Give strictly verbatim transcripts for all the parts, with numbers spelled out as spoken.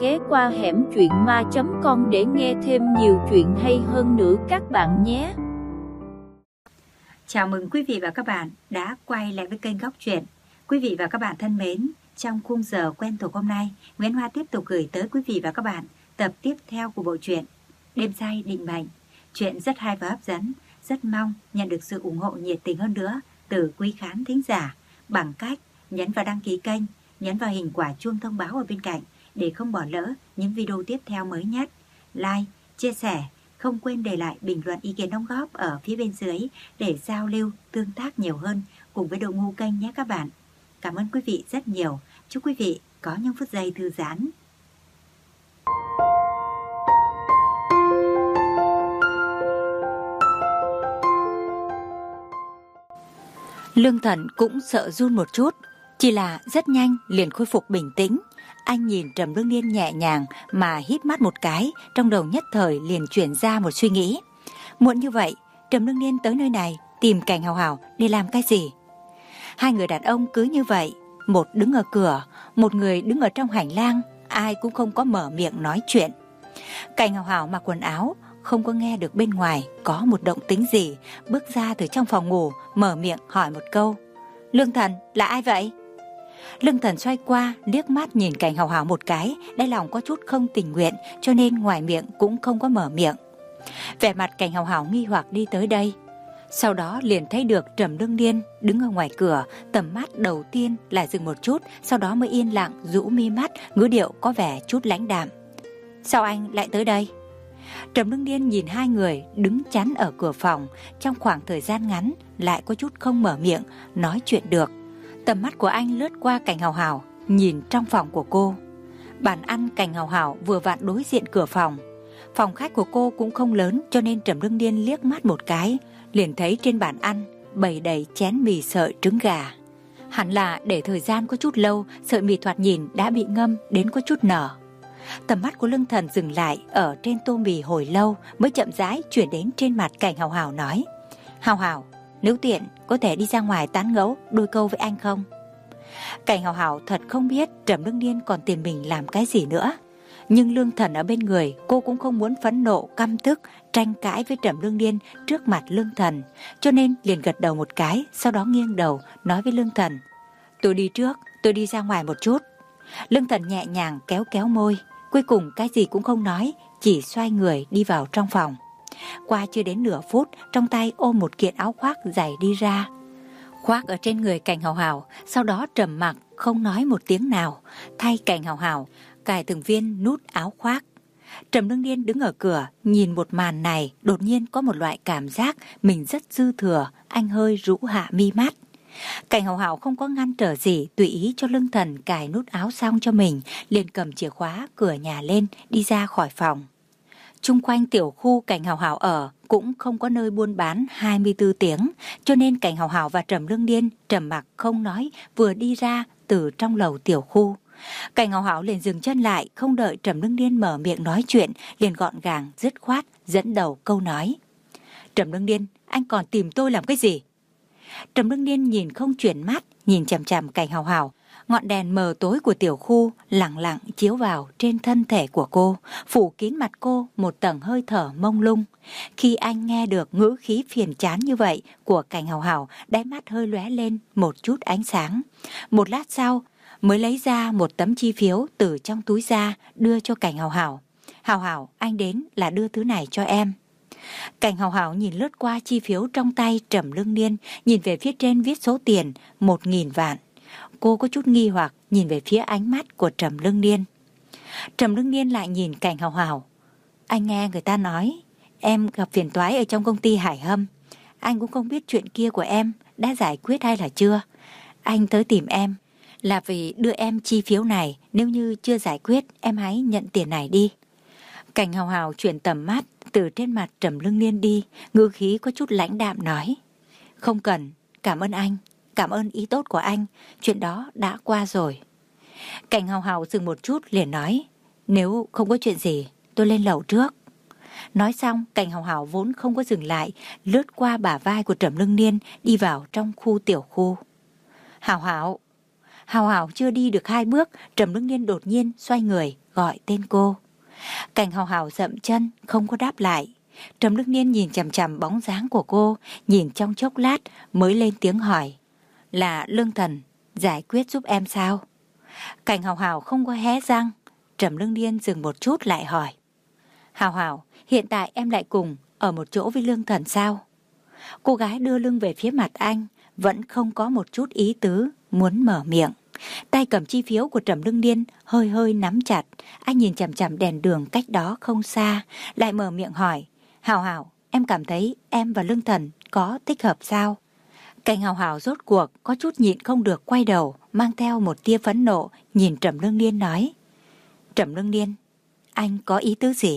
ghé qua hẻm truyện ma chấm com để nghe thêm nhiều chuyện hay hơn nữa các bạn nhé. Chào mừng quý vị và các bạn đã quay lại với kênh Góc Truyện. Quý vị và các bạn thân mến, trong khung giờ quen thuộc hôm nay, Nguyễn Hoa tiếp tục gửi tới quý vị và các bạn tập tiếp theo của bộ truyện Đêm Say Định Mệnh. Chuyện rất hay và hấp dẫn, rất mong nhận được sự ủng hộ nhiệt tình hơn nữa từ quý khán thính giả bằng cách nhấn vào đăng ký kênh, nhấn vào hình quả chuông thông báo ở bên cạnh để không bỏ lỡ những video tiếp theo mới nhất. Like, chia sẻ, không quên để lại bình luận ý kiến đóng góp ở phía bên dưới để giao lưu, tương tác nhiều hơn cùng với đội ngũ kênh nhé các bạn. Cảm ơn quý vị rất nhiều. Chúc quý vị có những phút giây thư giãn. Lương Thần cũng sợ run một chút, chỉ là rất nhanh liền khôi phục bình tĩnh. Anh nhìn Trầm Lương Niên nhẹ nhàng mà hít mắt một cái, trong đầu nhất thời liền chuyển ra một suy nghĩ. Muộn như vậy, Trầm Lương Niên tới nơi này tìm Cảnh Hào Hào để làm cái gì? Hai người đàn ông cứ như vậy, một đứng ở cửa, một người đứng ở trong hành lang, ai cũng không có mở miệng nói chuyện. Cảnh Hào Hào mặc quần áo, không có nghe được bên ngoài có một động tĩnh gì, bước ra từ trong phòng ngủ, mở miệng hỏi một câu. Lương Thần, là ai vậy? Lương Thần xoay qua, liếc mắt nhìn Cảnh Hào Hào một cái, đáy lòng có chút không tình nguyện, cho nên ngoài miệng cũng không có mở miệng. Vẻ mặt Cảnh Hào Hào nghi hoặc đi tới đây. Sau đó liền thấy được Trầm Lương Niên đứng ở ngoài cửa, tầm mắt đầu tiên là dừng một chút, sau đó mới yên lặng rũ mi mắt, ngữ điệu có vẻ chút lãnh đạm. Sao anh lại tới đây? Trầm Lương Niên nhìn hai người đứng chắn ở cửa phòng, trong khoảng thời gian ngắn lại có chút không mở miệng nói chuyện được. Tầm mắt của anh lướt qua Cảnh Hào Hào, nhìn trong phòng của cô. Bàn ăn Cảnh Hào Hào vừa vặn đối diện cửa phòng. Phòng khách của cô cũng không lớn, cho nên Trầm Lương Niên liếc mắt một cái, liền thấy trên bàn ăn bày đầy chén mì sợi trứng gà. Hẳn là để thời gian có chút lâu, sợi mì thoạt nhìn đã bị ngâm đến có chút nở. Tầm mắt của Lương Thần dừng lại ở trên tô mì hồi lâu, mới chậm rãi chuyển đến trên mặt Cảnh Hào Hào nói. Hào Hào, nếu tiện có thể đi ra ngoài tán gẫu đôi câu với anh không? Cảnh Hào Hào thật không biết Trầm Lương Niên còn tìm mình làm cái gì nữa. Nhưng Lương Thần ở bên người, cô cũng không muốn phẫn nộ, căm tức, tranh cãi với Trầm Lương Niên trước mặt Lương Thần, cho nên liền gật đầu một cái, sau đó nghiêng đầu nói với Lương Thần. Tôi đi trước, tôi đi ra ngoài một chút. Lương Thần nhẹ nhàng kéo kéo môi, cuối cùng cái gì cũng không nói, chỉ xoay người đi vào trong phòng. Qua chưa đến nửa phút, trong tay ôm một kiện áo khoác dày đi ra, khoác ở trên người Cảnh Hào Hào, sau đó trầm mặc không nói một tiếng nào, thay Cảnh Hào Hào cài từng viên nút áo khoác. Trầm Lương Niên đứng ở cửa, nhìn một màn này, đột nhiên có một loại cảm giác mình rất dư thừa, anh hơi rũ hạ mi mắt. Cảnh Hào Hào không có ngăn trở gì, tùy ý cho Lương Thần cài nút áo xong cho mình, liền cầm chìa khóa cửa nhà lên, đi ra khỏi phòng. Chung quanh tiểu khu Cảnh Hào Hào ở cũng không có nơi buôn bán hai mươi tư tiếng, cho nên Cảnh Hào Hào và Trầm Lương Niên trầm mặc không nói, vừa đi ra từ trong lầu tiểu khu. Cảnh Hào Hào liền dừng chân lại, không đợi Trầm Lương Niên mở miệng nói chuyện, liền gọn gàng dứt khoát dẫn đầu câu nói. Trầm Lương Niên, anh còn tìm tôi làm cái gì? Trầm Lương Niên nhìn không chuyển mắt, nhìn chằm chằm Cảnh Hào Hào. Ngọn đèn mờ tối của tiểu khu lặng lặng chiếu vào trên thân thể của cô, phủ kín mặt cô một tầng hơi thở mông lung. Khi anh nghe được ngữ khí phiền chán như vậy của Cảnh Hào Hào, đáy mắt hơi lóe lên một chút ánh sáng. Một lát sau mới lấy ra một tấm chi phiếu từ trong túi ra, đưa cho Cảnh Hào Hào. Hào Hào, anh đến là đưa thứ này cho em. Cảnh Hào Hào nhìn lướt qua chi phiếu trong tay Trầm Lương Niên, nhìn về phía trên viết số tiền một nghìn vạn. Cô có chút nghi hoặc nhìn về phía ánh mắt của Trầm Lương Niên. Trầm Lương Niên lại nhìn Cảnh Hào Hào. Anh nghe người ta nói em gặp phiền toái ở trong công ty Hải Hâm. Anh cũng không biết chuyện kia của em đã giải quyết hay là chưa. Anh tới tìm em là vì đưa em chi phiếu này, nếu như chưa giải quyết em hãy nhận tiền này đi. Cảnh Hào Hào chuyển tầm mắt từ trên mặt Trầm Lương Niên đi, ngữ khí có chút lãnh đạm nói. Không cần, cảm ơn anh, cảm ơn ý tốt của anh, chuyện đó đã qua rồi. Cảnh Hào Hào dừng một chút liền nói, nếu không có chuyện gì, tôi lên lầu trước. Nói xong, Cảnh Hào Hào vốn không có dừng lại, lướt qua bả vai của Trầm Lương Niên đi vào trong khu tiểu khu. Hào Hào, Hào Hào chưa đi được hai bước, Trầm Lương Niên đột nhiên xoay người gọi tên cô. Cảnh Hào Hào dậm chân không có đáp lại. Trầm Lương Niên nhìn chằm chằm bóng dáng của cô, nhìn trong chốc lát mới lên tiếng hỏi: Là Lương Thần giải quyết giúp em sao? Cảnh Hào Hào không có hé răng. Trầm Lương Niên dừng một chút lại hỏi: Hào Hào, hiện tại em lại cùng ở một chỗ với Lương Thần sao? Cô gái đưa lưng về phía mặt anh, vẫn không có một chút ý tứ muốn mở miệng. Tay cầm chi phiếu của Trầm Lương Niên hơi hơi nắm chặt. Anh nhìn chằm chằm đèn đường cách đó không xa, lại mở miệng hỏi: Hào Hào, em cảm thấy em và Lương Thần có thích hợp sao? Cảnh Hào Hào rốt cuộc có chút nhịn không được quay đầu, mang theo một tia phẫn nộ nhìn Trầm Lương Niên nói: Trầm Lương Niên, anh có ý tứ gì?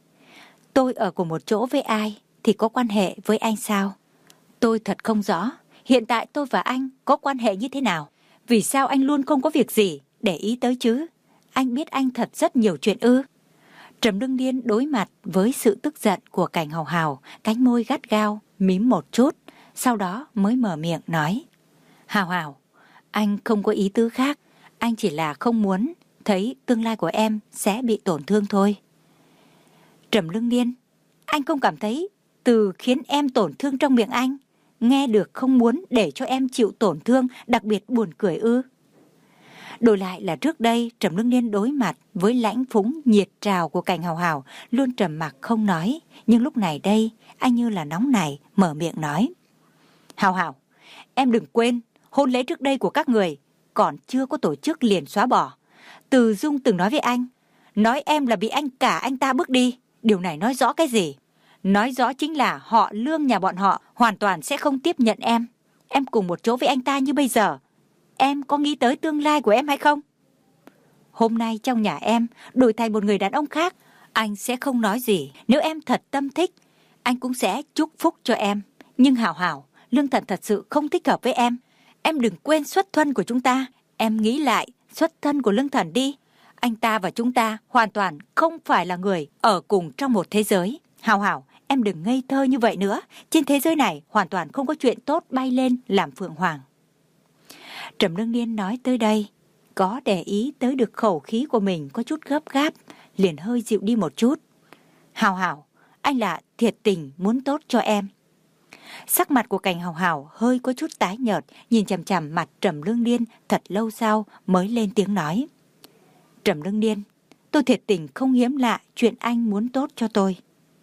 Tôi ở cùng một chỗ với ai thì có quan hệ với anh sao? Tôi thật không rõ hiện tại tôi và anh có quan hệ như thế nào. Vì sao anh luôn không có việc gì để ý tới chứ? Anh biết anh thật rất nhiều chuyện ư? Trầm Lương Niên đối mặt với sự tức giận của Cảnh Hào Hào, cánh môi gắt gao mím một chút, sau đó mới mở miệng nói: Hào Hào, anh không có ý tứ khác, anh chỉ là không muốn thấy tương lai của em sẽ bị tổn thương thôi. Trầm Lương Niên, anh không cảm thấy từ khiến em tổn thương trong miệng anh nghe được không muốn để cho em chịu tổn thương đặc biệt buồn cười ư? Đổi lại là trước đây Trầm Lương Niên đối mặt với lãnh phúng nhiệt trào của Cảnh Hào Hào luôn trầm mặc không nói, nhưng lúc này đây anh như là nóng nảy mở miệng nói: Hào Hào, em đừng quên hôn lễ trước đây của các người còn chưa có tổ chức liền xóa bỏ. Từ Dung từng nói với anh, nói em là bị anh cả anh ta bước đi. Điều này nói rõ cái gì? Nói rõ chính là họ Lương nhà bọn họ hoàn toàn sẽ không tiếp nhận em. Em cùng một chỗ với anh ta như bây giờ, em có nghĩ tới tương lai của em hay không? Hôm nay trong nhà em đổi thành một người đàn ông khác, anh sẽ không nói gì. Nếu em thật tâm thích, anh cũng sẽ chúc phúc cho em. Nhưng Hào Hào, Lương Thần thật sự không thích hợp với em. Em đừng quên xuất thân của chúng ta. Em nghĩ lại xuất thân của Lương Thần đi. Anh ta và chúng ta hoàn toàn không phải là người ở cùng trong một thế giới. Hào Hào, em đừng ngây thơ như vậy nữa. Trên thế giới này hoàn toàn không có chuyện tốt bay lên làm phượng hoàng. Trầm Lương Niên nói tới đây, có để ý tới được khẩu khí của mình có chút gấp gáp, liền hơi dịu đi một chút. Hào Hào, anh là thiệt tình muốn tốt cho em. Sắc mặt của Cảnh Hào Hào hơi có chút tái nhợt, nhìn chằm chằm mặt Trầm Lương Niên thật lâu sau mới lên tiếng nói: Trầm Lương Niên, tôi thiệt tình không hiếm lạ chuyện anh muốn tốt cho tôi.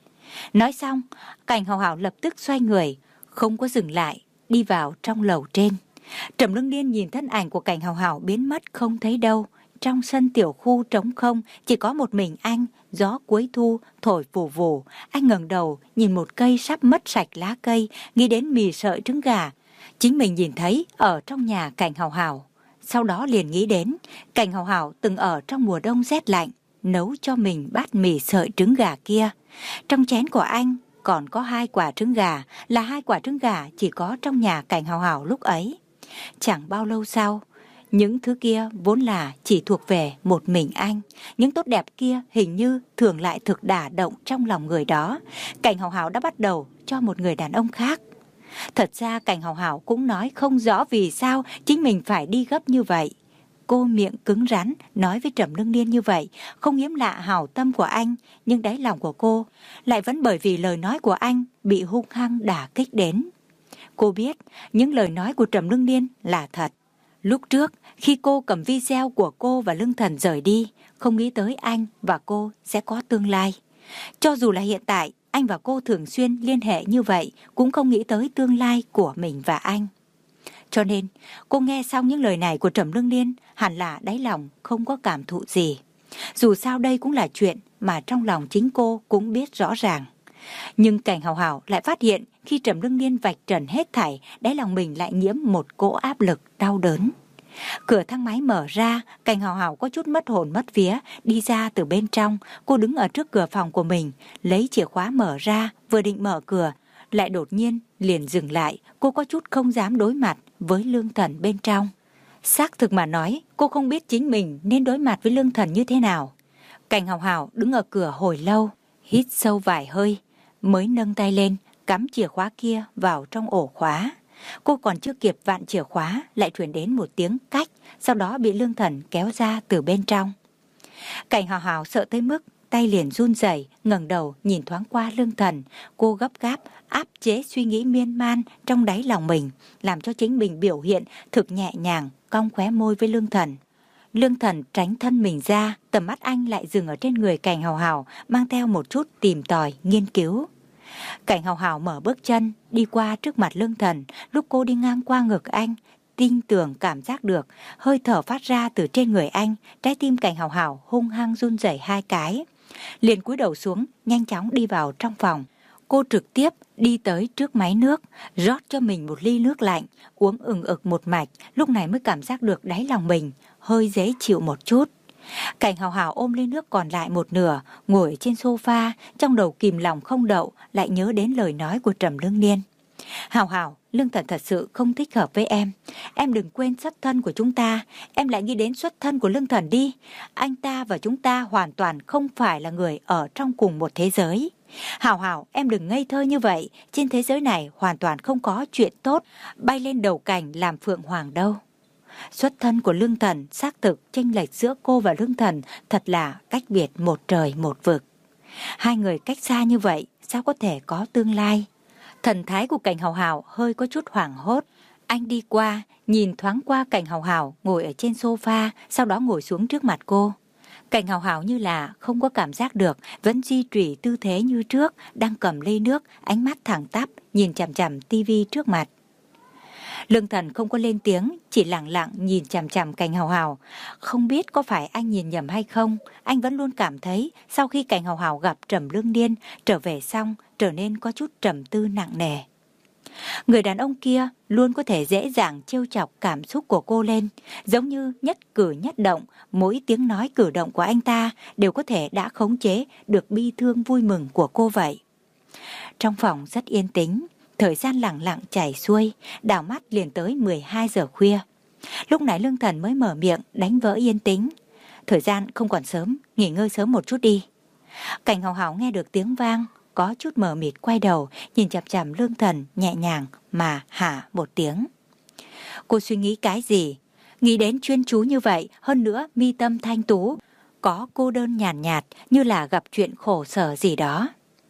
Nói xong, Cảnh Hào Hào lập tức xoay người, không có dừng lại, đi vào trong lầu trên. Trầm Lương Niên nhìn thân ảnh của Cảnh Hào Hào biến mất không thấy đâu. Trong sân tiểu khu trống không, chỉ có một mình anh, gió cuối thu thổi vù vù. Anh ngẩng đầu nhìn một cây sắp mất sạch lá cây, nghĩ đến mì sợi trứng gà chính mình nhìn thấy ở trong nhà Cảnh Hào Hào. Sau đó liền nghĩ đến Cảnh Hào Hào từng ở trong mùa đông rét lạnh nấu cho mình bát mì sợi trứng gà kia. Trong chén của anh còn có hai quả trứng gà, là hai quả trứng gà chỉ có trong nhà Cảnh Hào Hào lúc ấy. Chẳng bao lâu sau, những thứ kia vốn là chỉ thuộc về một mình anh. Những tốt đẹp kia hình như thường lại thực đả động trong lòng người đó. Cảnh Hào Hào đã bắt đầu cho một người đàn ông khác. Thật ra Cảnh Hào Hào cũng nói không rõ vì sao chính mình phải đi gấp như vậy. Cô miệng cứng rắn nói với Trầm Lương Niên như vậy, không hiếm lạ hảo tâm của anh, nhưng đáy lòng của cô lại vẫn bởi vì lời nói của anh bị hung hăng đả kích đến. Cô biết những lời nói của Trầm Lương Niên là thật. Lúc trước khi cô cầm video của cô và Lương Thần rời đi, không nghĩ tới anh và cô sẽ có tương lai. Cho dù là hiện tại anh và cô thường xuyên liên hệ như vậy, cũng không nghĩ tới tương lai của mình và anh. Cho nên cô nghe xong những lời này của Trầm Lương Niên, hẳn là đáy lòng không có cảm thụ gì. Dù sao đây cũng là chuyện mà trong lòng chính cô cũng biết rõ ràng. Nhưng Cảnh Hào Hào lại phát hiện khi Trầm Lương Niên vạch trần hết thảy, đáy lòng mình lại nhiễm một cỗ áp lực đau đớn. Cửa thang máy mở ra, Cảnh Hào Hào có chút mất hồn mất vía đi ra từ bên trong. Cô đứng ở trước cửa phòng của mình, lấy chìa khóa mở ra, vừa định mở cửa lại đột nhiên liền dừng lại. Cô có chút không dám đối mặt với Lương Thần bên trong. Xác thực mà nói, cô không biết chính mình nên đối mặt với Lương Thần như thế nào. Cảnh Hào Hào đứng ở cửa hồi lâu, hít sâu vài hơi mới nâng tay lên cắm chìa khóa kia vào trong ổ khóa. Cô còn chưa kịp vặn chìa khóa, lại truyền đến một tiếng cách, sau đó bị Lương Thần kéo ra từ bên trong. Cảnh Hào Hào sợ tới mức tay liền run rẩy, ngẩng đầu nhìn thoáng qua Lương Thần. Cô gấp gáp áp chế suy nghĩ miên man trong đáy lòng mình, làm cho chính mình biểu hiện thực nhẹ nhàng, cong khóe môi với Lương Thần. Lương Thần tránh thân mình ra, tầm mắt anh lại dừng ở trên người Cảnh Hào Hào, mang theo một chút tìm tòi, nghiên cứu. Cảnh Hào Hào mở bước chân, đi qua trước mặt Lương Thần. Lúc cô đi ngang qua ngực anh, tin tưởng cảm giác được hơi thở phát ra từ trên người anh. Trái tim Cảnh Hào Hào hung hăng run rẩy hai cái, liền cúi đầu xuống, nhanh chóng đi vào trong phòng. Cô trực tiếp đi tới trước máy nước, rót cho mình một ly nước lạnh, uống ừng ực một mạch, lúc này mới cảm giác được đáy lòng mình hơi dễ chịu một chút. Cảnh Hào Hào ôm ly nước còn lại một nửa, ngồi trên sofa, trong đầu kìm lòng không đậu, lại nhớ đến lời nói của Trầm Lương Niên. Hào Hào, Lương Thần thật sự không thích hợp với em. Em đừng quên xuất thân của chúng ta. Em lại nghĩ đến xuất thân của Lương Thần đi. Anh ta và chúng ta hoàn toàn không phải là người ở trong cùng một thế giới. Hào Hào, em đừng ngây thơ như vậy. Trên thế giới này hoàn toàn không có chuyện tốt bay lên đầu cảnh làm phượng hoàng đâu. Xuất thân của Lương Thần xác thực chênh lệch giữa cô và Lương Thần thật là cách biệt một trời một vực. Hai người cách xa như vậy sao có thể có tương lai? Thần thái của Cảnh Hào Hào hơi có chút hoảng hốt. Anh đi qua, nhìn thoáng qua Cảnh Hào Hào ngồi ở trên sofa, sau đó ngồi xuống trước mặt cô. Cảnh Hào Hào như là không có cảm giác được, vẫn duy trì tư thế như trước, đang cầm ly nước, ánh mắt thẳng tắp, nhìn chằm chằm tivi trước mặt. Lương Thần không có lên tiếng, chỉ lặng lặng nhìn chằm chằm Cảnh Hào Hào. Không biết có phải anh nhìn nhầm hay không, anh vẫn luôn cảm thấy sau khi Cảnh Hào Hào gặp Trầm Lương Niên trở về xong trở nên có chút trầm tư nặng nề. Người đàn ông kia luôn có thể dễ dàng trêu chọc cảm xúc của cô lên, giống như nhất cử nhất động, mỗi tiếng nói cử động của anh ta đều có thể đã khống chế được bi thương vui mừng của cô vậy. Trong phòng rất yên tĩnh, thời gian lặng lặng chảy xuôi, đảo mắt liền tới mười hai giờ khuya. Lúc này Lương Thần mới mở miệng đánh vỡ yên tĩnh. Thời gian không còn sớm, nghỉ ngơi sớm một chút đi. Cảnh Hào Hào nghe được tiếng vang, có chút mờ mịt quay đầu, nhìn chằm chằm Lương Thần nhẹ nhàng mà hả một tiếng. Cô suy nghĩ cái gì? Nghĩ đến chuyên chú như vậy, hơn nữa mi tâm thanh tú, có cô đơn nhàn nhạt, nhạt như là gặp chuyện khổ sở gì đó.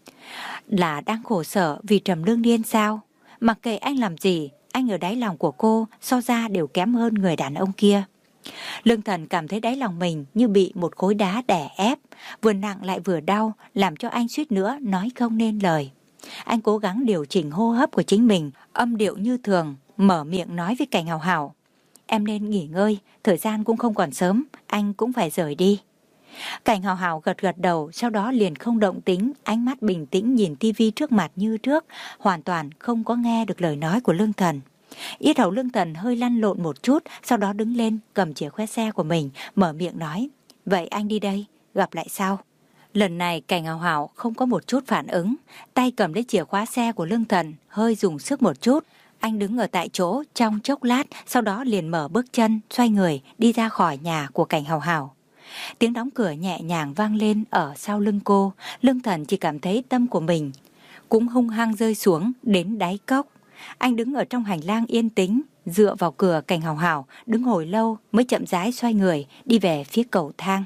Là đang khổ sở vì Trầm Lương Niên sao? Mặc kệ anh làm gì, anh ở đáy lòng của cô so ra đều kém hơn người đàn ông kia. Lương Thần cảm thấy đáy lòng mình như bị một khối đá đè ép, vừa nặng lại vừa đau, làm cho anh suýt nữa nói không nên lời. Anh cố gắng điều chỉnh hô hấp của chính mình, âm điệu như thường, mở miệng nói với Cảnh Hào Hào. Em nên nghỉ ngơi, thời gian cũng không còn sớm, anh cũng phải rời đi. Cảnh Hào Hào gật gật đầu, sau đó liền không động tính, ánh mắt bình tĩnh nhìn tivi trước mặt như trước, hoàn toàn không có nghe được lời nói của Lương Thần. Yết hầu Lương Thần hơi lăn lộn một chút, sau đó đứng lên, cầm chìa khóa xe của mình, mở miệng nói. Vậy anh đi đây, gặp lại sau. Lần này Cảnh Hào Hào không có một chút phản ứng, tay cầm lấy chìa khóa xe của Lương Thần, hơi dùng sức một chút. Anh đứng ở tại chỗ trong chốc lát, sau đó liền mở bước chân, xoay người, đi ra khỏi nhà của Cảnh Hào Hào. Tiếng đóng cửa nhẹ nhàng vang lên ở sau lưng cô. Lương Thần chỉ cảm thấy tâm của mình cũng hung hăng rơi xuống đến đáy cốc. Anh đứng ở trong hành lang yên tĩnh, dựa vào cửa. Cảnh Hào Hào đứng hồi lâu mới chậm rãi xoay người đi về phía cầu thang.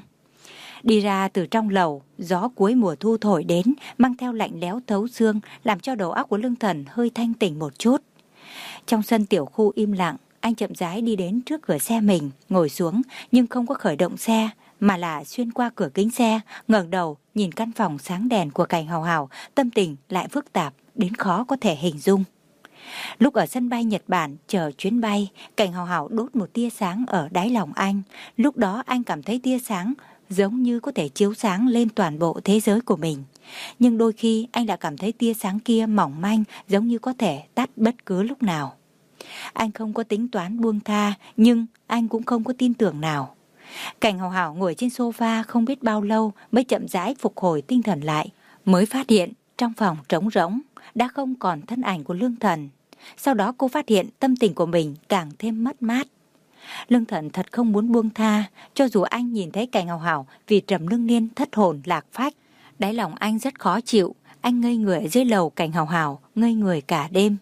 Đi ra từ trong lầu, gió cuối mùa thu thổi đến, mang theo lạnh lẽo thấu xương, làm cho đầu óc của Lương Thần hơi thanh tỉnh một chút. Trong sân tiểu khu im lặng, anh chậm rãi đi đến trước cửa xe mình, ngồi xuống nhưng không có khởi động xe, mà là xuyên qua cửa kính xe, ngẩng đầu nhìn căn phòng sáng đèn của Cảnh Hào Hào, tâm tình lại phức tạp đến khó có thể hình dung. Lúc ở sân bay Nhật Bản chờ chuyến bay, Cảnh Hào Hào đốt một tia sáng ở đáy lòng anh. Lúc đó anh cảm thấy tia sáng giống như có thể chiếu sáng lên toàn bộ thế giới của mình. Nhưng đôi khi anh đã cảm thấy tia sáng kia mỏng manh, giống như có thể tắt bất cứ lúc nào. Anh không có tính toán buông tha, nhưng anh cũng không có tin tưởng nào. Cảnh Hào Hào ngồi trên sofa không biết bao lâu mới chậm rãi phục hồi tinh thần lại, mới phát hiện trong phòng trống rỗng, đã không còn thân ảnh của Lương Thần. Sau đó cô phát hiện tâm tình của mình càng thêm mất mát. Lương Thần thật không muốn buông tha, cho dù anh nhìn thấy Cảnh Hào Hào vì Trầm Lương Niên thất hồn lạc phách. Đáy lòng anh rất khó chịu, anh ngây người ở dưới lầu Cảnh Hào Hào, ngây người cả đêm.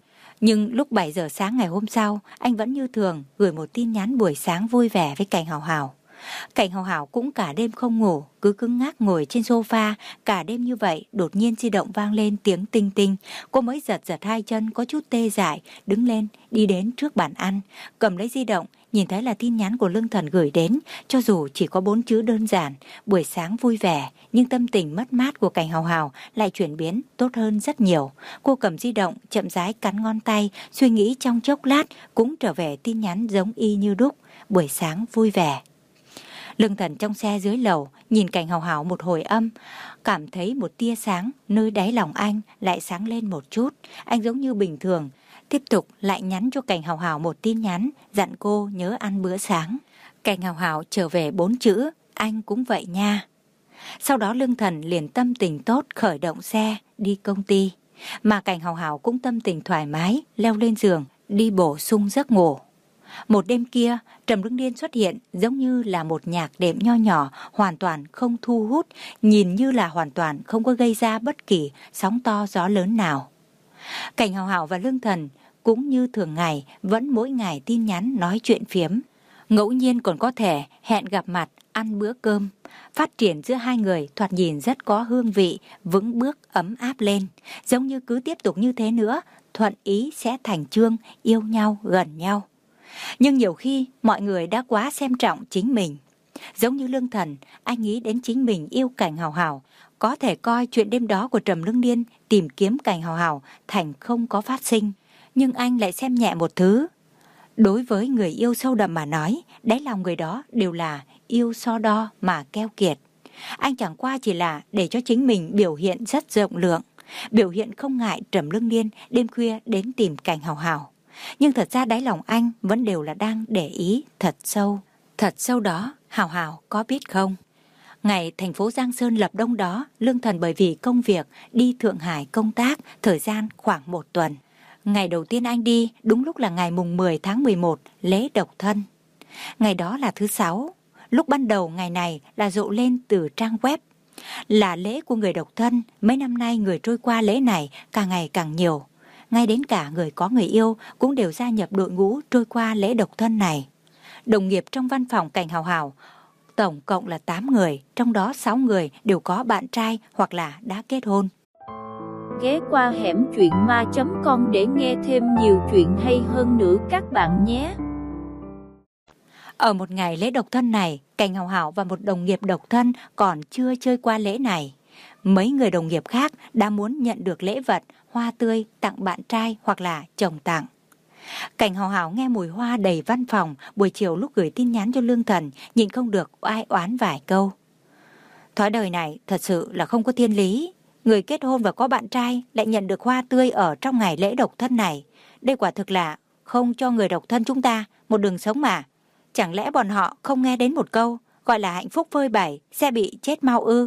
Nhưng lúc bảy giờ sáng ngày hôm sau, anh vẫn như thường gửi một tin nhắn buổi sáng vui vẻ với Cảnh Hào Hào. Cảnh Hào Hào cũng cả đêm không ngủ, cứ cứng ngắc ngồi trên sofa. Cả đêm như vậy, đột nhiên di động vang lên tiếng tinh tinh. Cô mới giật giật hai chân có chút tê dại, đứng lên, đi đến trước bàn ăn, cầm lấy di động, nhìn thấy là tin nhắn của Lương Thần gửi đến. Cho dù chỉ có bốn chữ đơn giản, buổi sáng vui vẻ, nhưng tâm tình mất mát của Cảnh Hào Hào lại chuyển biến tốt hơn rất nhiều. Cô cầm di động, chậm rãi cắn ngón tay, suy nghĩ trong chốc lát, cũng trở về tin nhắn giống y như đúc, buổi sáng vui vẻ. Lương Thần trong xe dưới lầu nhìn Cảnh Hào Hào một hồi âm, cảm thấy một tia sáng nơi đáy lòng anh lại sáng lên một chút. Anh giống như bình thường, tiếp tục lại nhắn cho Cảnh Hào Hào một tin nhắn, dặn cô nhớ ăn bữa sáng. Cảnh Hào Hào trở về bốn chữ, anh cũng vậy nha. Sau đó Lương Thần liền tâm tình tốt khởi động xe đi công ty, mà Cảnh Hào Hào cũng tâm tình thoải mái leo lên giường đi bổ sung giấc ngủ. Một đêm kia, Trầm Lương Điên xuất hiện giống như là một nhạc đệm nho nhỏ, hoàn toàn không thu hút, nhìn như là hoàn toàn không có gây ra bất kỳ sóng to gió lớn nào. Cảnh Hào Hào và Lương Thần cũng như thường ngày vẫn mỗi ngày tin nhắn nói chuyện phiếm, ngẫu nhiên còn có thể hẹn gặp mặt ăn bữa cơm. Phát triển giữa hai người thoạt nhìn rất có hương vị, vững bước ấm áp lên, giống như cứ tiếp tục như thế nữa, thuận ý sẽ thành chương, yêu nhau gần nhau. Nhưng nhiều khi mọi người đã quá xem trọng chính mình. Giống như Lương Thần, anh nghĩ đến chính mình yêu Cảnh Hào Hào, có thể coi chuyện đêm đó của Trầm Lương Điên tìm kiếm Cảnh Hào Hào thành không có phát sinh. Nhưng anh lại xem nhẹ một thứ. Đối với người yêu sâu đậm mà nói, đáy lòng người đó đều là yêu so đo mà keo kiệt. Anh chẳng qua chỉ là để cho chính mình biểu hiện rất rộng lượng, biểu hiện không ngại Trầm Lương Điên đêm khuya đến tìm Cảnh Hào Hào. Nhưng thật ra đáy lòng anh vẫn đều là đang để ý thật sâu. Thật sâu đó, Hào Hào có biết không? Ngày thành phố Giang Sơn lập đông đó, Lương Thần bởi vì công việc đi Thượng Hải công tác, thời gian khoảng một tuần. Ngày đầu tiên anh đi đúng lúc là ngày mùng mười tháng mười một, lễ độc thân. Ngày đó là thứ sáu. Lúc ban đầu ngày này là rộ lên từ trang web. Là lễ của người độc thân, mấy năm nay người trôi qua lễ này càng ngày càng nhiều. Ngay đến cả người có người yêu cũng đều gia nhập đội ngũ trôi qua lễ độc thân này. Đồng nghiệp trong văn phòng Cảnh Hào Hào tổng cộng là tám người, trong đó sáu người đều có bạn trai hoặc là đã kết hôn. Ghé qua hẻm truyện ma chấm com để nghe thêm nhiều chuyện hay hơn nữa các bạn nhé. Ở một ngày lễ độc thân này, Cảnh Hào Hào và một đồng nghiệp độc thân còn chưa chơi qua lễ này. Mấy người đồng nghiệp khác đã muốn nhận được lễ vật, hoa tươi tặng bạn trai hoặc là chồng tặng. Cảnh Hào Hào nghe mùi hoa đầy văn phòng, buổi chiều lúc gửi tin nhắn cho Lương Thần, nhịn không được oai oán vài câu. Thói đời này thật sự là không có thiên lý. Người kết hôn và có bạn trai lại nhận được hoa tươi ở trong ngày lễ độc thân này. Đây quả thực là không cho người độc thân chúng ta một đường sống mà. Chẳng lẽ bọn họ không nghe đến một câu gọi là hạnh phúc phơi bày sẽ bị chết mau ư?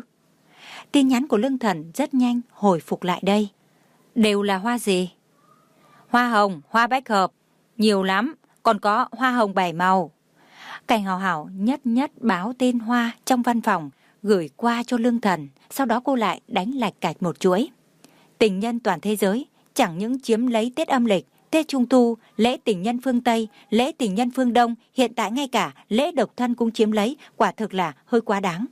Tin nhắn của Lương Thần rất nhanh hồi phục lại đây. Đều là hoa gì? Hoa hồng, hoa bách hợp, nhiều lắm, còn có hoa hồng bảy màu. Cảnh Hào Hào nhất nhất báo tên hoa trong văn phòng, gửi qua cho Lương Thần. Sau đó cô lại đánh lạch cạch một chuỗi. Tình nhân toàn thế giới chẳng những chiếm lấy Tết âm lịch, Tết Trung Thu, lễ tình nhân phương Tây, lễ tình nhân phương Đông, hiện tại ngay cả lễ độc thân cũng chiếm lấy, quả thực là hơi quá đáng.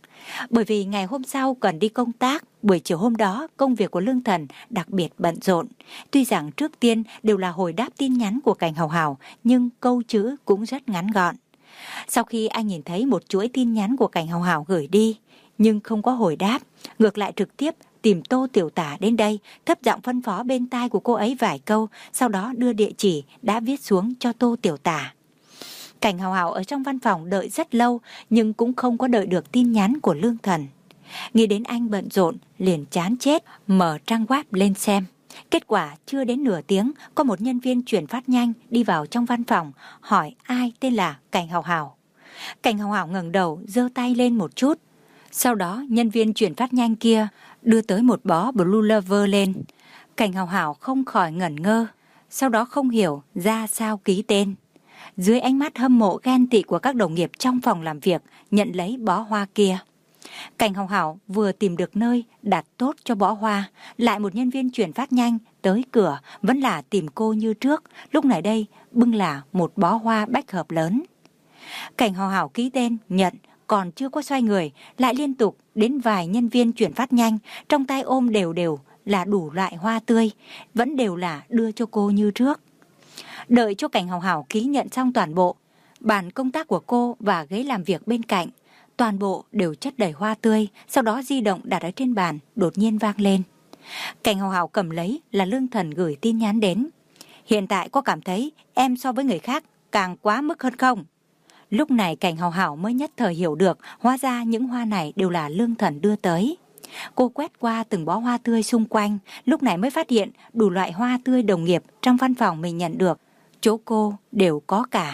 Bởi vì ngày hôm sau cần đi công tác, buổi chiều hôm đó công việc của Lương Thần đặc biệt bận rộn. Tuy rằng trước tiên đều là hồi đáp tin nhắn của Cảnh Hào Hào, nhưng câu chữ cũng rất ngắn gọn. Sau khi anh nhìn thấy một chuỗi tin nhắn của Cảnh Hào Hào gửi đi, nhưng không có hồi đáp, ngược lại trực tiếp tìm Tô Tiểu Tả đến đây, thấp giọng phân phó bên tai của cô ấy vài câu, sau đó đưa địa chỉ đã viết xuống cho Tô Tiểu Tả. Cảnh Hào Hào ở trong văn phòng đợi rất lâu, nhưng cũng không có đợi được tin nhắn của Lương Thần. Nghĩ đến anh bận rộn, liền chán chết, mở trang web lên xem. Kết quả chưa đến nửa tiếng, có một nhân viên chuyển phát nhanh đi vào trong văn phòng, hỏi ai tên là Cảnh Hào Hào. Cảnh Hào Hào ngẩng đầu, giơ tay lên một chút. Sau đó nhân viên chuyển phát nhanh kia đưa tới một bó Blue Lover lên. Cảnh Hào Hào không khỏi ngẩn ngơ, sau đó không hiểu ra sao ký tên. Dưới ánh mắt hâm mộ ghen tị của các đồng nghiệp trong phòng làm việc, nhận lấy bó hoa kia. Cảnh Hào Hào vừa tìm được nơi đặt tốt cho bó hoa, lại một nhân viên chuyển phát nhanh tới cửa vẫn là tìm cô như trước, lúc này đây bưng là một bó hoa bách hợp lớn. Cảnh Hào Hào ký tên, nhận, còn chưa có xoay người, lại liên tục đến vài nhân viên chuyển phát nhanh, trong tay ôm đều đều là đủ loại hoa tươi, vẫn đều là đưa cho cô như trước. Đợi cho Cảnh Hào Hào ký nhận xong toàn bộ, bàn công tác của cô và ghế làm việc bên cạnh, toàn bộ đều chất đầy hoa tươi, sau đó di động đặt ở trên bàn, đột nhiên vang lên. Cảnh Hào Hào cầm lấy là Lương Thần gửi tin nhắn đến. Hiện tại có cảm thấy em so với người khác càng quá mức hơn không? Lúc này Cảnh Hào Hào mới nhất thời hiểu được, hóa ra những hoa này đều là Lương Thần đưa tới. Cô quét qua từng bó hoa tươi xung quanh, lúc này mới phát hiện đủ loại hoa tươi đồng nghiệp trong văn phòng mình nhận được, chỗ cô đều có cả.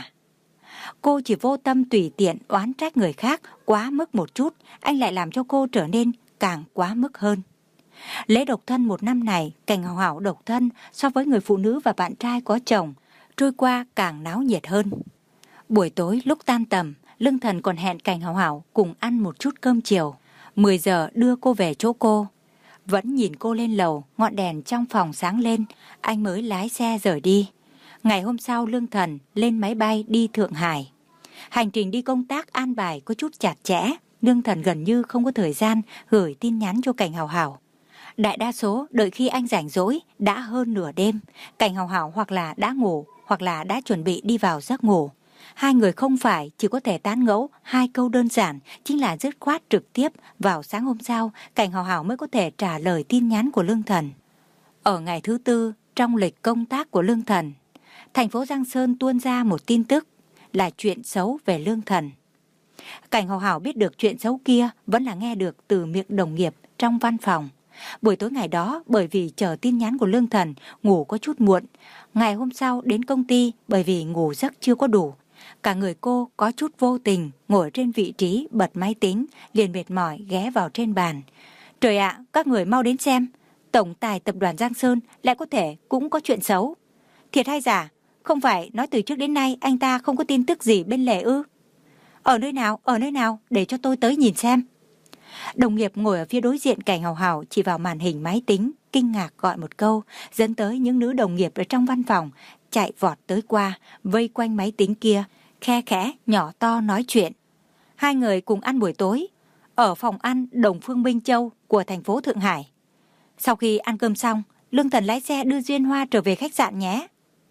Cô chỉ vô tâm tùy tiện oán trách người khác quá mức một chút, anh lại làm cho cô trở nên càng quá mức hơn. Lễ độc thân một năm này, Cảnh Hào Hào độc thân so với người phụ nữ và bạn trai có chồng, trôi qua càng náo nhiệt hơn. Buổi tối lúc tan tầm, Lương Thần còn hẹn Cảnh Hào Hào cùng ăn một chút cơm chiều. mười giờ đưa cô về chỗ cô. Vẫn nhìn cô lên lầu, ngọn đèn trong phòng sáng lên, anh mới lái xe rời đi. Ngày hôm sau Lương Thần lên máy bay đi Thượng Hải. Hành trình đi công tác an bài có chút chặt chẽ, Lương Thần gần như không có thời gian gửi tin nhắn cho Cảnh Hào Hào. Đại đa số đợi khi anh rảnh rỗi đã hơn nửa đêm, Cảnh Hào Hào hoặc là đã ngủ hoặc là đã chuẩn bị đi vào giấc ngủ. Hai người không phải chỉ có thể tán gẫu hai câu đơn giản, chính là dứt khoát trực tiếp vào sáng hôm sau, Cảnh Hào Hào mới có thể trả lời tin nhắn của Lương Thần. Ở ngày thứ tư, trong lịch công tác của Lương Thần, thành phố Giang Sơn tuôn ra một tin tức là chuyện xấu về Lương Thần. Cảnh Hào Hào biết được chuyện xấu kia vẫn là nghe được từ miệng đồng nghiệp trong văn phòng. Buổi tối ngày đó, bởi vì chờ tin nhắn của Lương Thần, ngủ có chút muộn. Ngày hôm sau đến công ty, bởi vì ngủ giấc chưa có đủ, cả người cô có chút vô tình ngồi trên vị trí bật máy tính, liền mệt mỏi ghé vào trên bàn. Trời ạ, các người mau đến xem, tổng tài tập đoàn Giang Sơn lại có thể cũng có chuyện xấu. Thiệt hay giả? Không phải nói từ trước đến nay anh ta không có tin tức gì bên lề ư? Ở nơi nào, ở nơi nào, để cho tôi tới nhìn xem. Đồng nghiệp ngồi ở phía đối diện Cảnh Hào Hào chỉ vào màn hình máy tính, kinh ngạc gọi một câu, dẫn tới những nữ đồng nghiệp ở trong văn phòng, chạy vọt tới qua, vây quanh máy tính kia, khe khẽ, nhỏ to nói chuyện. Hai người cùng ăn buổi tối, ở phòng ăn Đồng Phương Minh Châu của thành phố Thượng Hải. Sau khi ăn cơm xong, Lương Thần lái xe đưa Duyên Hoa trở về khách sạn nhé.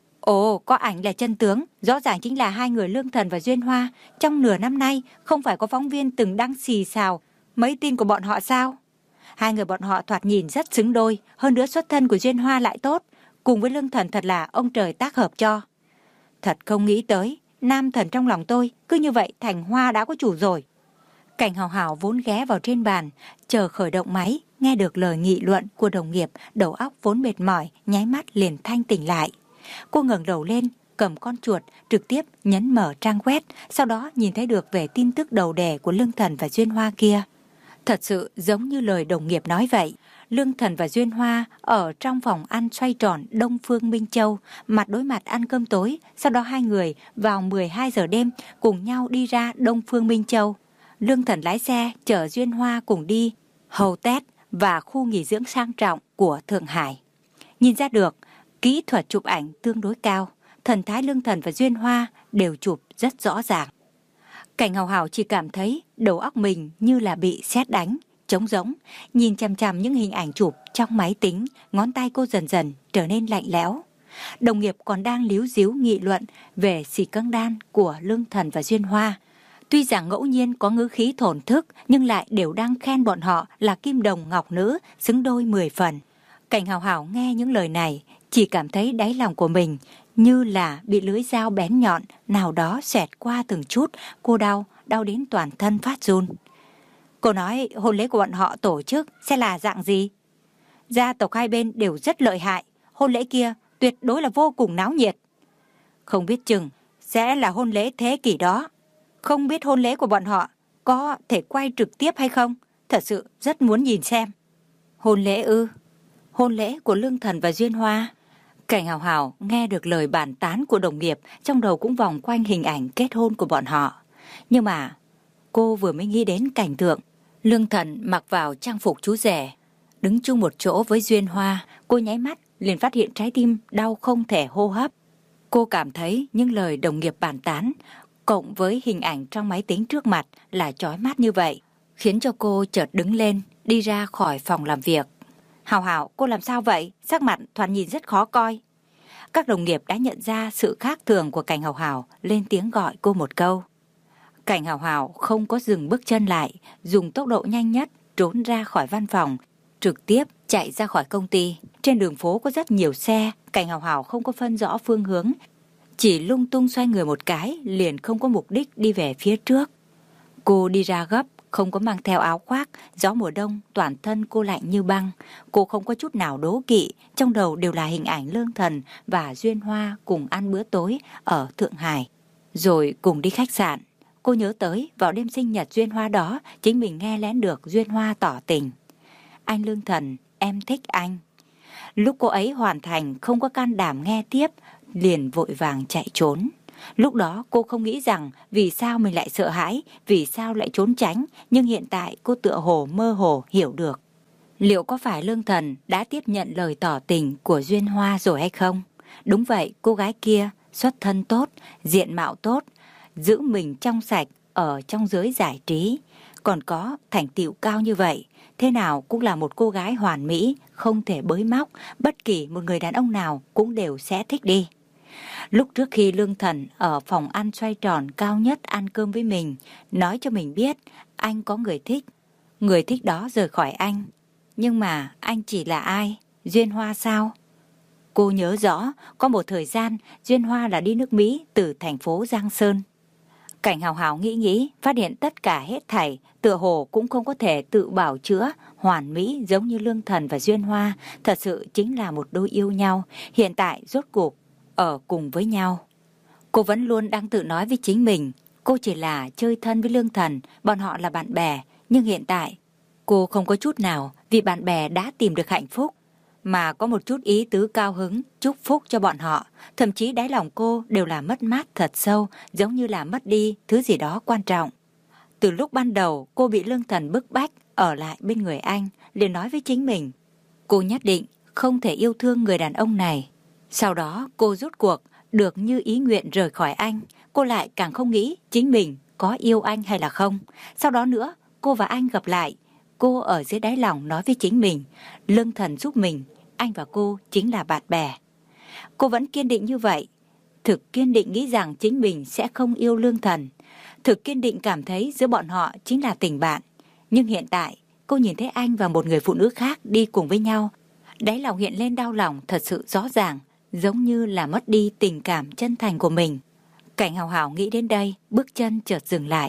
Ồ, có ảnh là chân tướng, rõ ràng chính là hai người Lương Thần và Duyên Hoa. Trong nửa năm nay, không phải có phóng viên từng đăng xì xào mấy tin của bọn họ sao? Hai người bọn họ thoạt nhìn rất xứng đôi, hơn nữa xuất thân của Duyên Hoa lại tốt, cùng với Lương Thần thật là ông trời tác hợp cho. Thật không nghĩ tới, nam thần trong lòng tôi cứ như vậy thành hoa đã có chủ rồi. Cảnh Hào Hào vốn ghé vào trên bàn, chờ khởi động máy, nghe được lời nghị luận của đồng nghiệp, đầu óc vốn mệt mỏi, nháy mắt liền thanh tỉnh lại. Cô ngẩng đầu lên, cầm con chuột, trực tiếp nhấn mở trang web, sau đó nhìn thấy được về tin tức đầu đề của Lương Thần và Duyên Hoa kia. Thật sự giống như lời đồng nghiệp nói vậy. Lương Thần và Duyên Hoa ở trong phòng ăn xoay tròn Đông Phương Minh Châu, mặt đối mặt ăn cơm tối, sau đó hai người vào mười hai giờ đêm cùng nhau đi ra Đông Phương Minh Châu. Lương Thần lái xe chở Duyên Hoa cùng đi hầu Tết và khu nghỉ dưỡng sang trọng của Thượng Hải. Nhìn ra được, kỹ thuật chụp ảnh tương đối cao, thần thái Lương Thần và Duyên Hoa đều chụp rất rõ ràng. Cảnh Hào Hào chỉ cảm thấy đầu óc mình như là bị sét đánh, trống rỗng, nhìn chằm chằm những hình ảnh chụp trong máy tính, ngón tay cô dần dần trở nên lạnh lẽo. Đồng nghiệp còn đang líu díu nghị luận về xì căng đan của Lương Thần và Duyên Hoa. Tuy rằng ngẫu nhiên có ngữ khí thổn thức, nhưng lại đều đang khen bọn họ là kim đồng ngọc nữ, xứng đôi mười phần. Cảnh Hào Hào nghe những lời này, chỉ cảm thấy đáy lòng của mình như là bị lưỡi dao bén nhọn nào đó xẹt qua từng chút, cô đau, đau đến toàn thân phát run. Cô nói hôn lễ của bọn họ tổ chức sẽ là dạng gì? Gia tộc hai bên đều rất lợi hại, hôn lễ kia tuyệt đối là vô cùng náo nhiệt. Không biết chừng sẽ là hôn lễ thế kỷ đó. Không biết hôn lễ của bọn họ có thể quay trực tiếp hay không? Thật sự rất muốn nhìn xem. Hôn lễ ư? Hôn lễ của Lương Thần và Duyên Hoa. Cảnh Hào Hào nghe được lời bàn tán của đồng nghiệp, trong đầu cũng vòng quanh hình ảnh kết hôn của bọn họ. Nhưng mà cô vừa mới nghĩ đến cảnh tượng Lương Thần mặc vào trang phục chú rể, đứng chung một chỗ với Duyên Hoa, cô nháy mắt liền phát hiện trái tim đau không thể hô hấp. Cô cảm thấy những lời đồng nghiệp bàn tán cộng với hình ảnh trong máy tính trước mặt là chói mắt như vậy, khiến cho cô chợt đứng lên, đi ra khỏi phòng làm việc. Hào Hào, cô làm sao vậy? Sắc mặt thoạt nhìn rất khó coi. Các đồng nghiệp đã nhận ra sự khác thường của Cảnh Hào Hào, lên tiếng gọi cô một câu. Cảnh Hào Hào không có dừng bước chân lại, dùng tốc độ nhanh nhất trốn ra khỏi văn phòng, trực tiếp chạy ra khỏi công ty. Trên đường phố có rất nhiều xe, Cảnh Hào Hào không có phân rõ phương hướng, chỉ lung tung xoay người một cái, liền không có mục đích đi về phía trước. Cô đi ra gấp, không có mang theo áo khoác, gió mùa đông toàn thân cô lạnh như băng. Cô không có chút nào đố kỵ, trong đầu đều là hình ảnh Lương Thần và Duyên Hoa cùng ăn bữa tối ở Thượng Hải, rồi cùng đi khách sạn. Cô nhớ tới vào đêm sinh nhật Duyên Hoa đó, chính mình nghe lén được Duyên Hoa tỏ tình. Anh Lương Thần, em thích anh. Lúc cô ấy hoàn thành không có can đảm nghe tiếp, liền vội vàng chạy trốn. Lúc đó cô không nghĩ rằng vì sao mình lại sợ hãi, vì sao lại trốn tránh, nhưng hiện tại cô tựa hồ mơ hồ hiểu được. Liệu có phải Lương Thần đã tiếp nhận lời tỏ tình của Duyên Hoa rồi hay không? Đúng vậy, cô gái kia xuất thân tốt, diện mạo tốt, giữ mình trong sạch ở trong giới giải trí, còn có thành tựu cao như vậy, thế nào cũng là một cô gái hoàn mỹ, không thể bới móc, bất kỳ một người đàn ông nào cũng đều sẽ thích đi. Lúc trước khi Lương Thần ở phòng ăn xoay tròn cao nhất ăn cơm với mình, nói cho mình biết anh có người thích, người thích đó rời khỏi anh. Nhưng mà anh chỉ là ai? Duyên Hoa sao? Cô nhớ rõ, có một thời gian Duyên Hoa là đi nước Mỹ từ thành phố Giang Sơn. Cảnh Hào Hào nghĩ nghĩ, phát hiện tất cả hết thảy, tựa hồ cũng không có thể tự bảo chữa, hoàn mỹ giống như Lương Thần và Duyên Hoa, thật sự chính là một đôi yêu nhau, hiện tại rốt cuộc ở cùng với nhau. Cô vẫn luôn đang tự nói với chính mình, cô chỉ là chơi thân với Lương Thần, bọn họ là bạn bè, nhưng hiện tại cô không có chút nào vì bạn bè đã tìm được hạnh phúc, mà có một chút ý tứ cao hứng, chúc phúc cho bọn họ. Thậm chí đáy lòng cô đều là mất mát thật sâu, giống như là mất đi thứ gì đó quan trọng. Từ lúc ban đầu cô bị Lương Thần bức bách ở lại bên người anh, liền nói với chính mình, cô nhất định không thể yêu thương người đàn ông này. Sau đó cô rút cuộc được như ý nguyện rời khỏi anh, cô lại càng không nghĩ chính mình có yêu anh hay là không. Sau đó nữa, cô và anh gặp lại, cô ở dưới đáy lòng nói với chính mình, Lương Thần giúp mình, anh và cô chính là bạn bè. Cô vẫn kiên định như vậy, thực kiên định nghĩ rằng chính mình sẽ không yêu Lương Thần, thực kiên định cảm thấy giữa bọn họ chính là tình bạn. Nhưng hiện tại, cô nhìn thấy anh và một người phụ nữ khác đi cùng với nhau, đáy lòng hiện lên đau lòng thật sự rõ ràng, giống như là mất đi tình cảm chân thành của mình. Cảnh Hào Hào nghĩ đến đây, bước chân chợt dừng lại.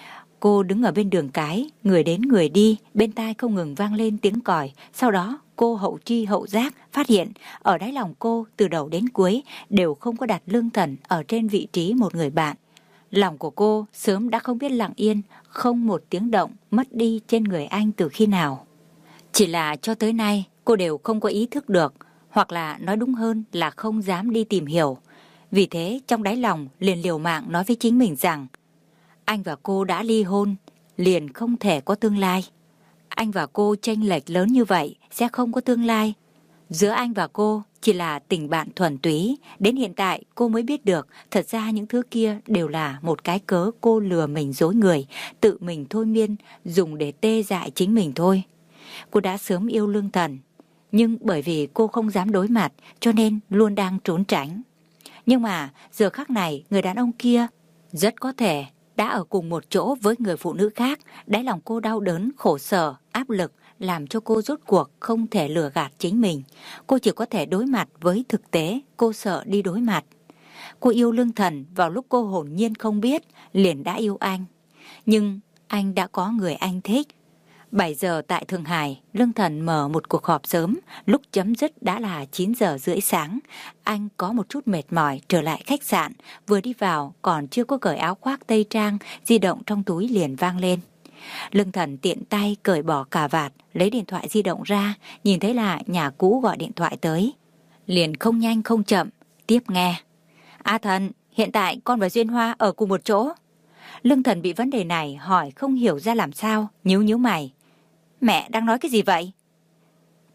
Cô đứng ở bên đường cái, người đến người đi, bên tai không ngừng vang lên tiếng còi. Sau đó cô hậu tri hậu giác phát hiện ở đáy lòng cô từ đầu đến cuối đều không có đặt Lương Thần ở trên vị trí một người bạn. Lòng của cô sớm đã không biết lặng yên, không một tiếng động mất đi trên người anh từ khi nào. Chỉ là cho tới nay cô đều không có ý thức được, hoặc là nói đúng hơn là không dám đi tìm hiểu. Vì thế trong đáy lòng liền liều mạng nói với chính mình rằng anh và cô đã ly hôn, liền không thể có tương lai. Anh và cô chênh lệch lớn như vậy sẽ không có tương lai. Giữa anh và cô chỉ là tình bạn thuần túy. Đến hiện tại cô mới biết được thật ra những thứ kia đều là một cái cớ cô lừa mình dối người, tự mình thôi miên, dùng để tê dại chính mình thôi. Cô đã sớm yêu Lương Thần, nhưng bởi vì cô không dám đối mặt cho nên luôn đang trốn tránh. Nhưng mà giờ khắc này người đàn ông kia rất có thể đã ở cùng một chỗ với người phụ nữ khác. Đáy lòng cô đau đớn, khổ sở, áp lực làm cho cô rốt cuộc không thể lừa gạt chính mình. Cô chỉ có thể đối mặt với thực tế, cô sợ đi đối mặt. Cô yêu Lương Thần vào lúc cô hồn nhiên không biết, liền đã yêu anh. Nhưng anh đã có người anh thích. bảy giờ tại Thượng Hải, Lương Thần mở một cuộc họp sớm, lúc chấm dứt đã là chín giờ rưỡi sáng. Anh có một chút mệt mỏi trở lại khách sạn, vừa đi vào còn chưa có cởi áo khoác tây trang, di động trong túi liền vang lên. Lương Thần tiện tay cởi bỏ cà vạt, lấy điện thoại di động ra, nhìn thấy là nhà cũ gọi điện thoại tới. Liền không nhanh không chậm, tiếp nghe. A Thần, hiện tại con và Duyên Hoa ở cùng một chỗ. Lương Thần bị vấn đề này hỏi không hiểu ra làm sao, nhíu nhíu mày. Mẹ đang nói cái gì vậy?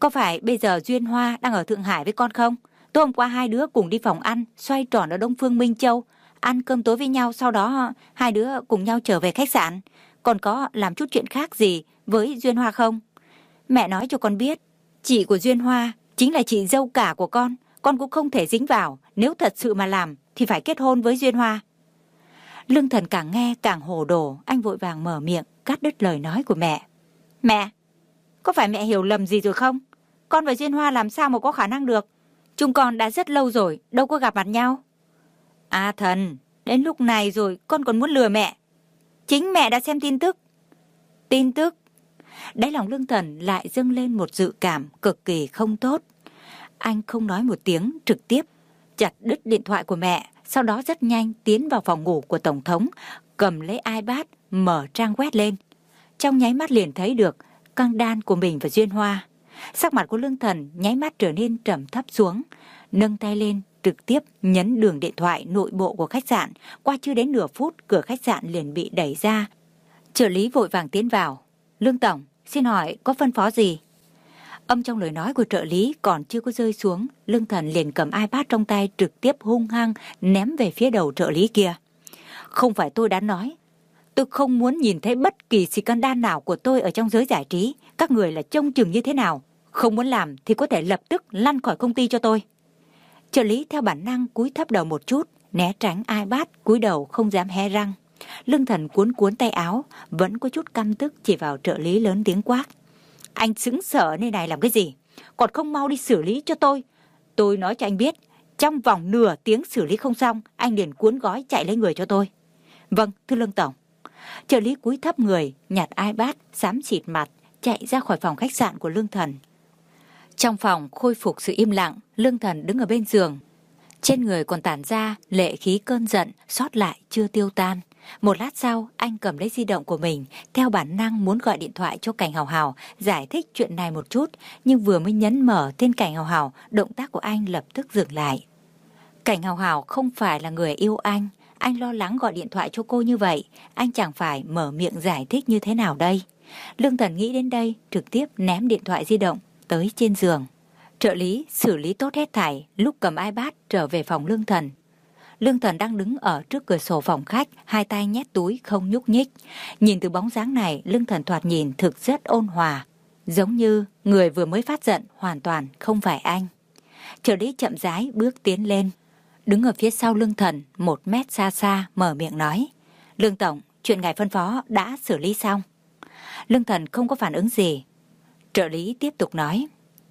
Có phải bây giờ Duyên Hoa đang ở Thượng Hải với con không? Tối hôm qua hai đứa cùng đi phòng ăn, xoay tròn ở Đông Phương Minh Châu, ăn cơm tối với nhau, sau đó hai đứa cùng nhau trở về khách sạn. Còn có làm chút chuyện khác gì với Duyên Hoa không? Mẹ nói cho con biết, chị của Duyên Hoa chính là chị dâu cả của con, con cũng không thể dính vào, nếu thật sự mà làm thì phải kết hôn với Duyên Hoa. Lương Thần càng nghe càng hồ đồ, anh vội vàng mở miệng cắt đứt lời nói của mẹ. Mẹ, có phải mẹ hiểu lầm gì rồi không? Con và Duyên Hoa làm sao mà có khả năng được? Chúng con đã rất lâu rồi, đâu có gặp mặt nhau. À Thần, đến lúc này rồi con còn muốn lừa mẹ. Chính mẹ đã xem tin tức. Tin tức? Đáy lòng Lương Thần lại dâng lên một dự cảm cực kỳ không tốt. Anh không nói một tiếng, trực tiếp chặt đứt điện thoại của mẹ, sau đó rất nhanh tiến vào phòng ngủ của Tổng thống, cầm lấy iPad, mở trang web lên. Trong nháy mắt liền thấy được căng đan của mình và Duyên Hoa. Sắc mặt của Lương Thần nháy mắt trở nên trầm thấp xuống, nâng tay lên trực tiếp nhấn đường điện thoại nội bộ của khách sạn. Qua chưa đến nửa phút, cửa khách sạn liền bị đẩy ra. Trợ lý vội vàng tiến vào. Lương Tổng, xin hỏi có phân phó gì? Âm trong lời nói của trợ lý còn chưa có rơi xuống, Lương Thần liền cầm iPad trong tay trực tiếp hung hăng ném về phía đầu trợ lý kia. Không phải tôi đã nói, tôi không muốn nhìn thấy bất kỳ scandal nào của tôi ở trong giới giải trí. Các người là trông chừng như thế nào? Không muốn làm thì có thể lập tức lăn khỏi công ty cho tôi. Trợ lý theo bản năng cúi thấp đầu một chút, né tránh iPad, cúi đầu không dám hé răng. Lương Thần cuốn cuốn tay áo, vẫn có chút căm tức chỉ vào trợ lý lớn tiếng quát. Anh xứng sở nơi này làm cái gì? Còn không mau đi xử lý cho tôi. Tôi nói cho anh biết, trong vòng nửa tiếng xử lý không xong, anh liền cuốn gói chạy lấy người cho tôi. Vâng, thưa Lương Tổng. Trợ lý cúi thấp người, nhặt iPad, xám xịt mặt, chạy ra khỏi phòng khách sạn của Lương Thần. Trong phòng khôi phục sự im lặng, Lương Thần đứng ở bên giường. Trên người còn tản ra lệ khí cơn giận, sót lại chưa tiêu tan. Một lát sau, anh cầm lấy di động của mình, theo bản năng muốn gọi điện thoại cho Cảnh Hào Hào, giải thích chuyện này một chút, nhưng vừa mới nhấn mở tên Cảnh Hào Hào, động tác của anh lập tức dừng lại. Cảnh Hào Hào không phải là người yêu anh, anh lo lắng gọi điện thoại cho cô như vậy, anh chẳng phải mở miệng giải thích như thế nào đây. Lương Thần nghĩ đến đây, trực tiếp ném điện thoại di động tới trên giường. Trợ lý xử lý tốt hết thảy, lúc cầm iPad trở về phòng Lương Thần. Lương Thần đang đứng ở trước cửa sổ phòng khách, hai tay nhét túi không nhúc nhích. Nhìn từ bóng dáng này, Lương Thần thoạt nhìn thực rất ôn hòa, giống như người vừa mới phát giận, hoàn toàn không phải anh. Trợ lý chậm rãi bước tiến lên, đứng ở phía sau Lương Thần một mét xa xa, mở miệng nói. Lương Tổng, chuyện ngài phân phó đã xử lý xong. Lương Thần không có phản ứng gì. Trợ lý tiếp tục nói.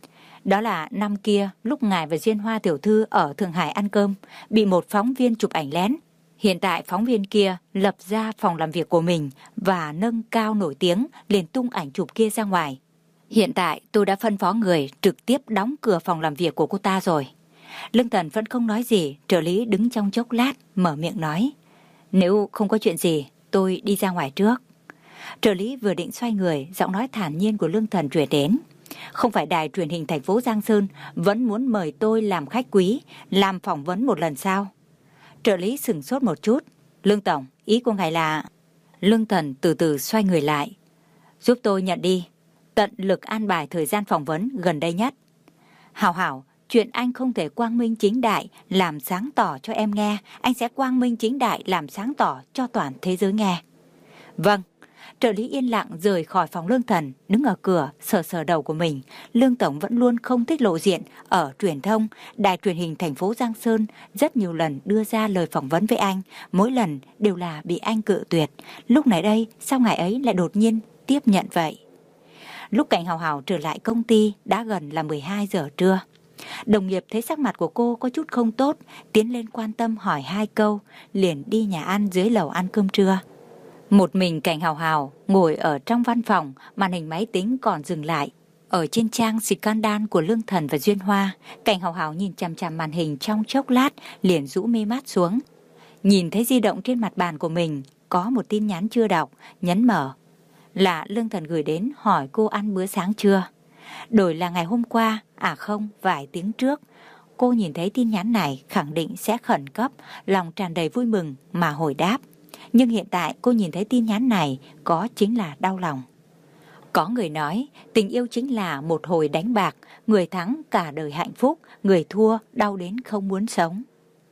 Đó là năm kia, lúc ngài và Duyên Hoa tiểu thư ở Thượng Hải ăn cơm, bị một phóng viên chụp ảnh lén. Hiện tại phóng viên kia lập ra phòng làm việc của mình và nâng cao nổi tiếng, liền tung ảnh chụp kia ra ngoài. Hiện tại tôi đã phân phó người trực tiếp đóng cửa phòng làm việc của cô ta rồi. Lương Thần vẫn không nói gì, trợ lý đứng trong chốc lát, mở miệng nói. Nếu không có chuyện gì, tôi đi ra ngoài trước. Trợ lý vừa định xoay người, giọng nói thản nhiên của Lương Thần truyền đến. Không phải đài truyền hình thành phố Giang Sơn vẫn muốn mời tôi làm khách quý, làm phỏng vấn một lần sao? Trợ lý sửng sốt một chút. Lương Tổng, ý của ngài là... Lương Thần từ từ xoay người lại. Giúp tôi nhận đi, tận lực an bài thời gian phỏng vấn gần đây nhất. Hảo hảo, chuyện anh không thể quang minh chính đại làm sáng tỏ cho em nghe, anh sẽ quang minh chính đại làm sáng tỏ cho toàn thế giới nghe. Vâng. Trợ lý yên lặng rời khỏi phòng Lương Thần, đứng ở cửa, sờ sờ đầu của mình. Lương Tổng vẫn luôn không thích lộ diện ở truyền thông. Đài truyền hình thành phố Giang Sơn rất nhiều lần đưa ra lời phỏng vấn với anh, mỗi lần đều là bị anh cự tuyệt. Lúc này đây, sao ngày ấy lại đột nhiên tiếp nhận vậy? Lúc Cảnh Hào Hào trở lại công ty đã gần là mười hai giờ trưa. Đồng nghiệp thấy sắc mặt của cô có chút không tốt, tiến lên quan tâm hỏi hai câu, liền đi nhà ăn dưới lầu ăn cơm trưa. Một mình Cảnh Hào Hào ngồi ở trong văn phòng, màn hình máy tính còn dừng lại. Ở trên trang scandal của Lương Thần và Duyên Hoa, Cảnh Hào Hào nhìn chằm chằm màn hình trong chốc lát, liền rũ mi mắt xuống. Nhìn thấy di động trên mặt bàn của mình, có một tin nhắn chưa đọc, nhấn mở. Là Lương Thần gửi đến hỏi cô ăn bữa sáng chưa. Đổi là ngày hôm qua, à không, vài tiếng trước. Cô nhìn thấy tin nhắn này khẳng định sẽ khẩn cấp, lòng tràn đầy vui mừng mà hồi đáp. Nhưng hiện tại cô nhìn thấy tin nhắn này có chính là đau lòng. Có người nói tình yêu chính là một hồi đánh bạc, người thắng cả đời hạnh phúc, người thua đau đến không muốn sống.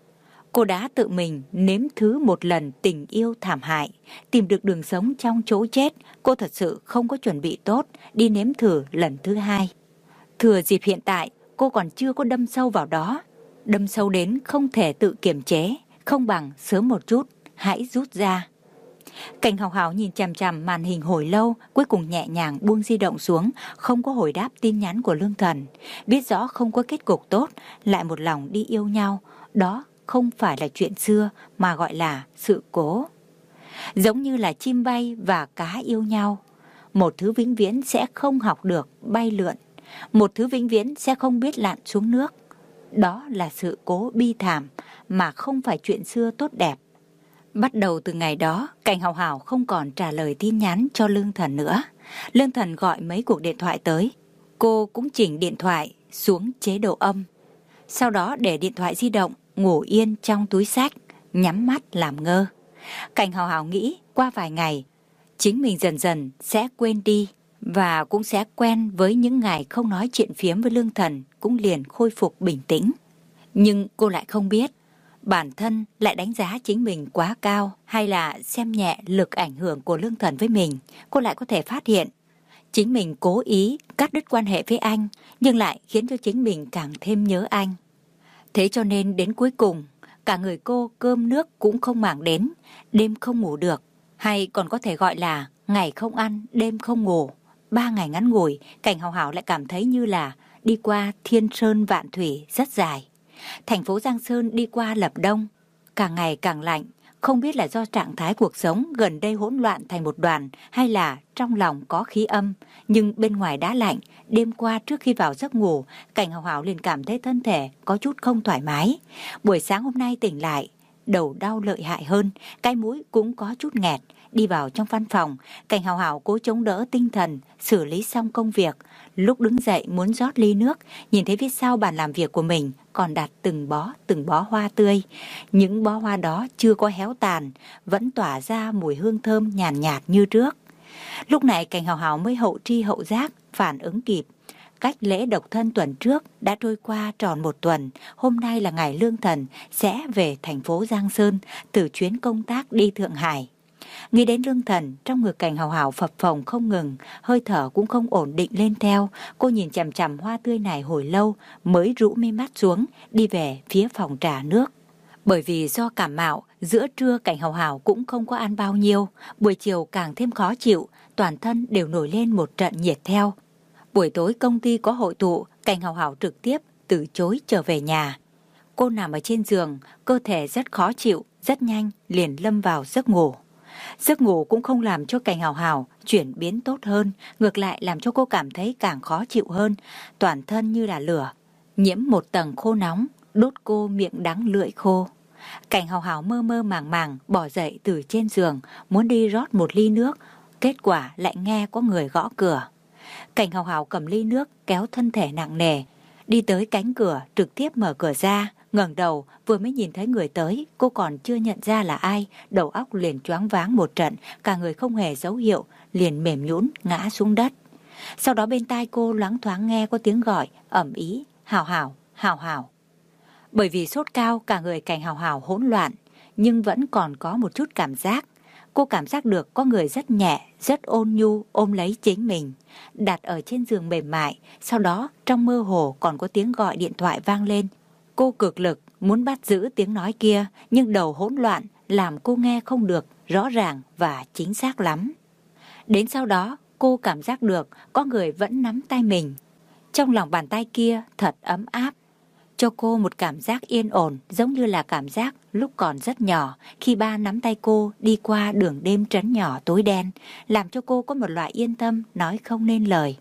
Cô đã tự mình nếm thứ một lần tình yêu thảm hại, tìm được đường sống trong chỗ chết. Cô thật sự không có chuẩn bị tốt đi nếm thử lần thứ hai. Thừa dịp hiện tại cô còn chưa có đâm sâu vào đó, đâm sâu đến không thể tự kiềm chế, không bằng sớm một chút hãy rút ra. Cảnh Hào Hào nhìn chằm chằm màn hình hồi lâu, cuối cùng nhẹ nhàng buông di động xuống, không có hồi đáp tin nhắn của Lương Thần. Biết rõ không có kết cục tốt, lại một lòng đi yêu nhau, đó không phải là chuyện xưa mà gọi là sự cố. Giống như là chim bay và cá yêu nhau, một thứ vĩnh viễn sẽ không học được bay lượn, một thứ vĩnh viễn sẽ không biết lặn xuống nước. Đó là sự cố bi thảm mà không phải chuyện xưa tốt đẹp. Bắt đầu từ ngày đó, Cảnh Hào Hào không còn trả lời tin nhắn cho Lương Thần nữa. Lương Thần gọi mấy cuộc điện thoại tới, cô cũng chỉnh điện thoại xuống chế độ âm. Sau đó để điện thoại di động ngủ yên trong túi xách, nhắm mắt làm ngơ. Cảnh Hào Hào nghĩ qua vài ngày, chính mình dần dần sẽ quên đi và cũng sẽ quen với những ngày không nói chuyện phiếm với Lương Thần, cũng liền khôi phục bình tĩnh. Nhưng cô lại không biết, bản thân lại đánh giá chính mình quá cao hay là xem nhẹ lực ảnh hưởng của Lương Thần với mình. Cô lại có thể phát hiện chính mình cố ý cắt đứt quan hệ với anh, nhưng lại khiến cho chính mình càng thêm nhớ anh. Thế cho nên đến cuối cùng, cả người cô cơm nước cũng không màng đến, đêm không ngủ được, hay còn có thể gọi là ngày không ăn, đêm không ngủ. Ba ngày ngắn ngủi, Cảnh Hào Hào lại cảm thấy như là đi qua thiên sơn vạn thủy rất dài. Thành phố Giang Sơn đi qua lập đông, càng ngày càng lạnh. Không biết là do trạng thái cuộc sống gần đây hỗn loạn thành một đoàn hay là trong lòng có khí âm, nhưng bên ngoài đã lạnh. Đêm qua trước khi vào giấc ngủ, Cảnh Hào Hào liền cảm thấy thân thể có chút không thoải mái. Buổi sáng hôm nay tỉnh lại, đầu đau lợi hại hơn, cái mũi cũng có chút nghẹt. Đi vào trong văn phòng, Cảnh Hào Hào cố chống đỡ tinh thần, xử lý xong công việc. Lúc đứng dậy muốn rót ly nước, nhìn thấy phía sau bàn làm việc của mình còn đặt từng bó từng bó hoa tươi. Những bó hoa đó chưa có héo tàn, vẫn tỏa ra mùi hương thơm nhàn nhạt, nhạt như trước. Lúc này Cảnh Hào Hào mới hậu tri hậu giác phản ứng kịp. Cách lễ độc thân tuần trước đã trôi qua tròn một tuần. Hôm nay là ngày Lương Thần sẽ về thành phố Giang Sơn từ chuyến công tác đi Thượng Hải. Nghĩ đến Lương Thần, trong ngực Cảnh Hào Hào phập phồng không ngừng, hơi thở cũng không ổn định lên theo. Cô nhìn chằm chằm hoa tươi này hồi lâu mới rũ mi mắt xuống, đi về phía phòng trà nước. Bởi vì do cảm mạo, giữa trưa Cảnh Hào Hào cũng không có ăn bao nhiêu, buổi chiều càng thêm khó chịu, toàn thân đều nổi lên một trận nhiệt theo. Buổi tối công ty có hội tụ, Cảnh Hào Hào trực tiếp từ chối trở về nhà. Cô nằm ở trên giường, cơ thể rất khó chịu, rất nhanh liền lâm vào giấc ngủ. Giấc ngủ cũng không làm cho Cảnh Hào Hào chuyển biến tốt hơn, ngược lại làm cho cô cảm thấy càng khó chịu hơn, toàn thân như là lửa, nhiễm một tầng khô nóng, đốt cô miệng đắng lưỡi khô. Cảnh Hào Hào mơ mơ màng màng bỏ dậy từ trên giường, muốn đi rót một ly nước, kết quả lại nghe có người gõ cửa. Cảnh Hào Hào cầm ly nước kéo thân thể nặng nề, đi tới cánh cửa trực tiếp mở cửa ra. Ngẩng đầu vừa mới nhìn thấy người tới, cô còn chưa nhận ra là ai, đầu óc liền choáng váng một trận, cả người không hề dấu hiệu, liền mềm nhũn ngã xuống đất. Sau đó bên tai cô loáng thoáng nghe có tiếng gọi ầm ĩ, Hào Hào, Hào Hào. Bởi vì sốt cao, cả người Cảnh Hào Hào hỗn loạn, nhưng vẫn còn có một chút cảm giác. Cô cảm giác được có người rất nhẹ, rất ôn nhu ôm lấy chính mình, đặt ở trên giường mềm mại. Sau đó trong mơ hồ còn có tiếng gọi điện thoại vang lên. Cô cực lực muốn bắt giữ tiếng nói kia, nhưng đầu hỗn loạn làm cô nghe không được rõ ràng và chính xác lắm. Đến sau đó cô cảm giác được có người vẫn nắm tay mình. Trong lòng bàn tay kia thật ấm áp, cho cô một cảm giác yên ổn, giống như là cảm giác lúc còn rất nhỏ, khi ba nắm tay cô đi qua đường đêm trấn nhỏ tối đen, làm cho cô có một loại yên tâm nói không nên lời.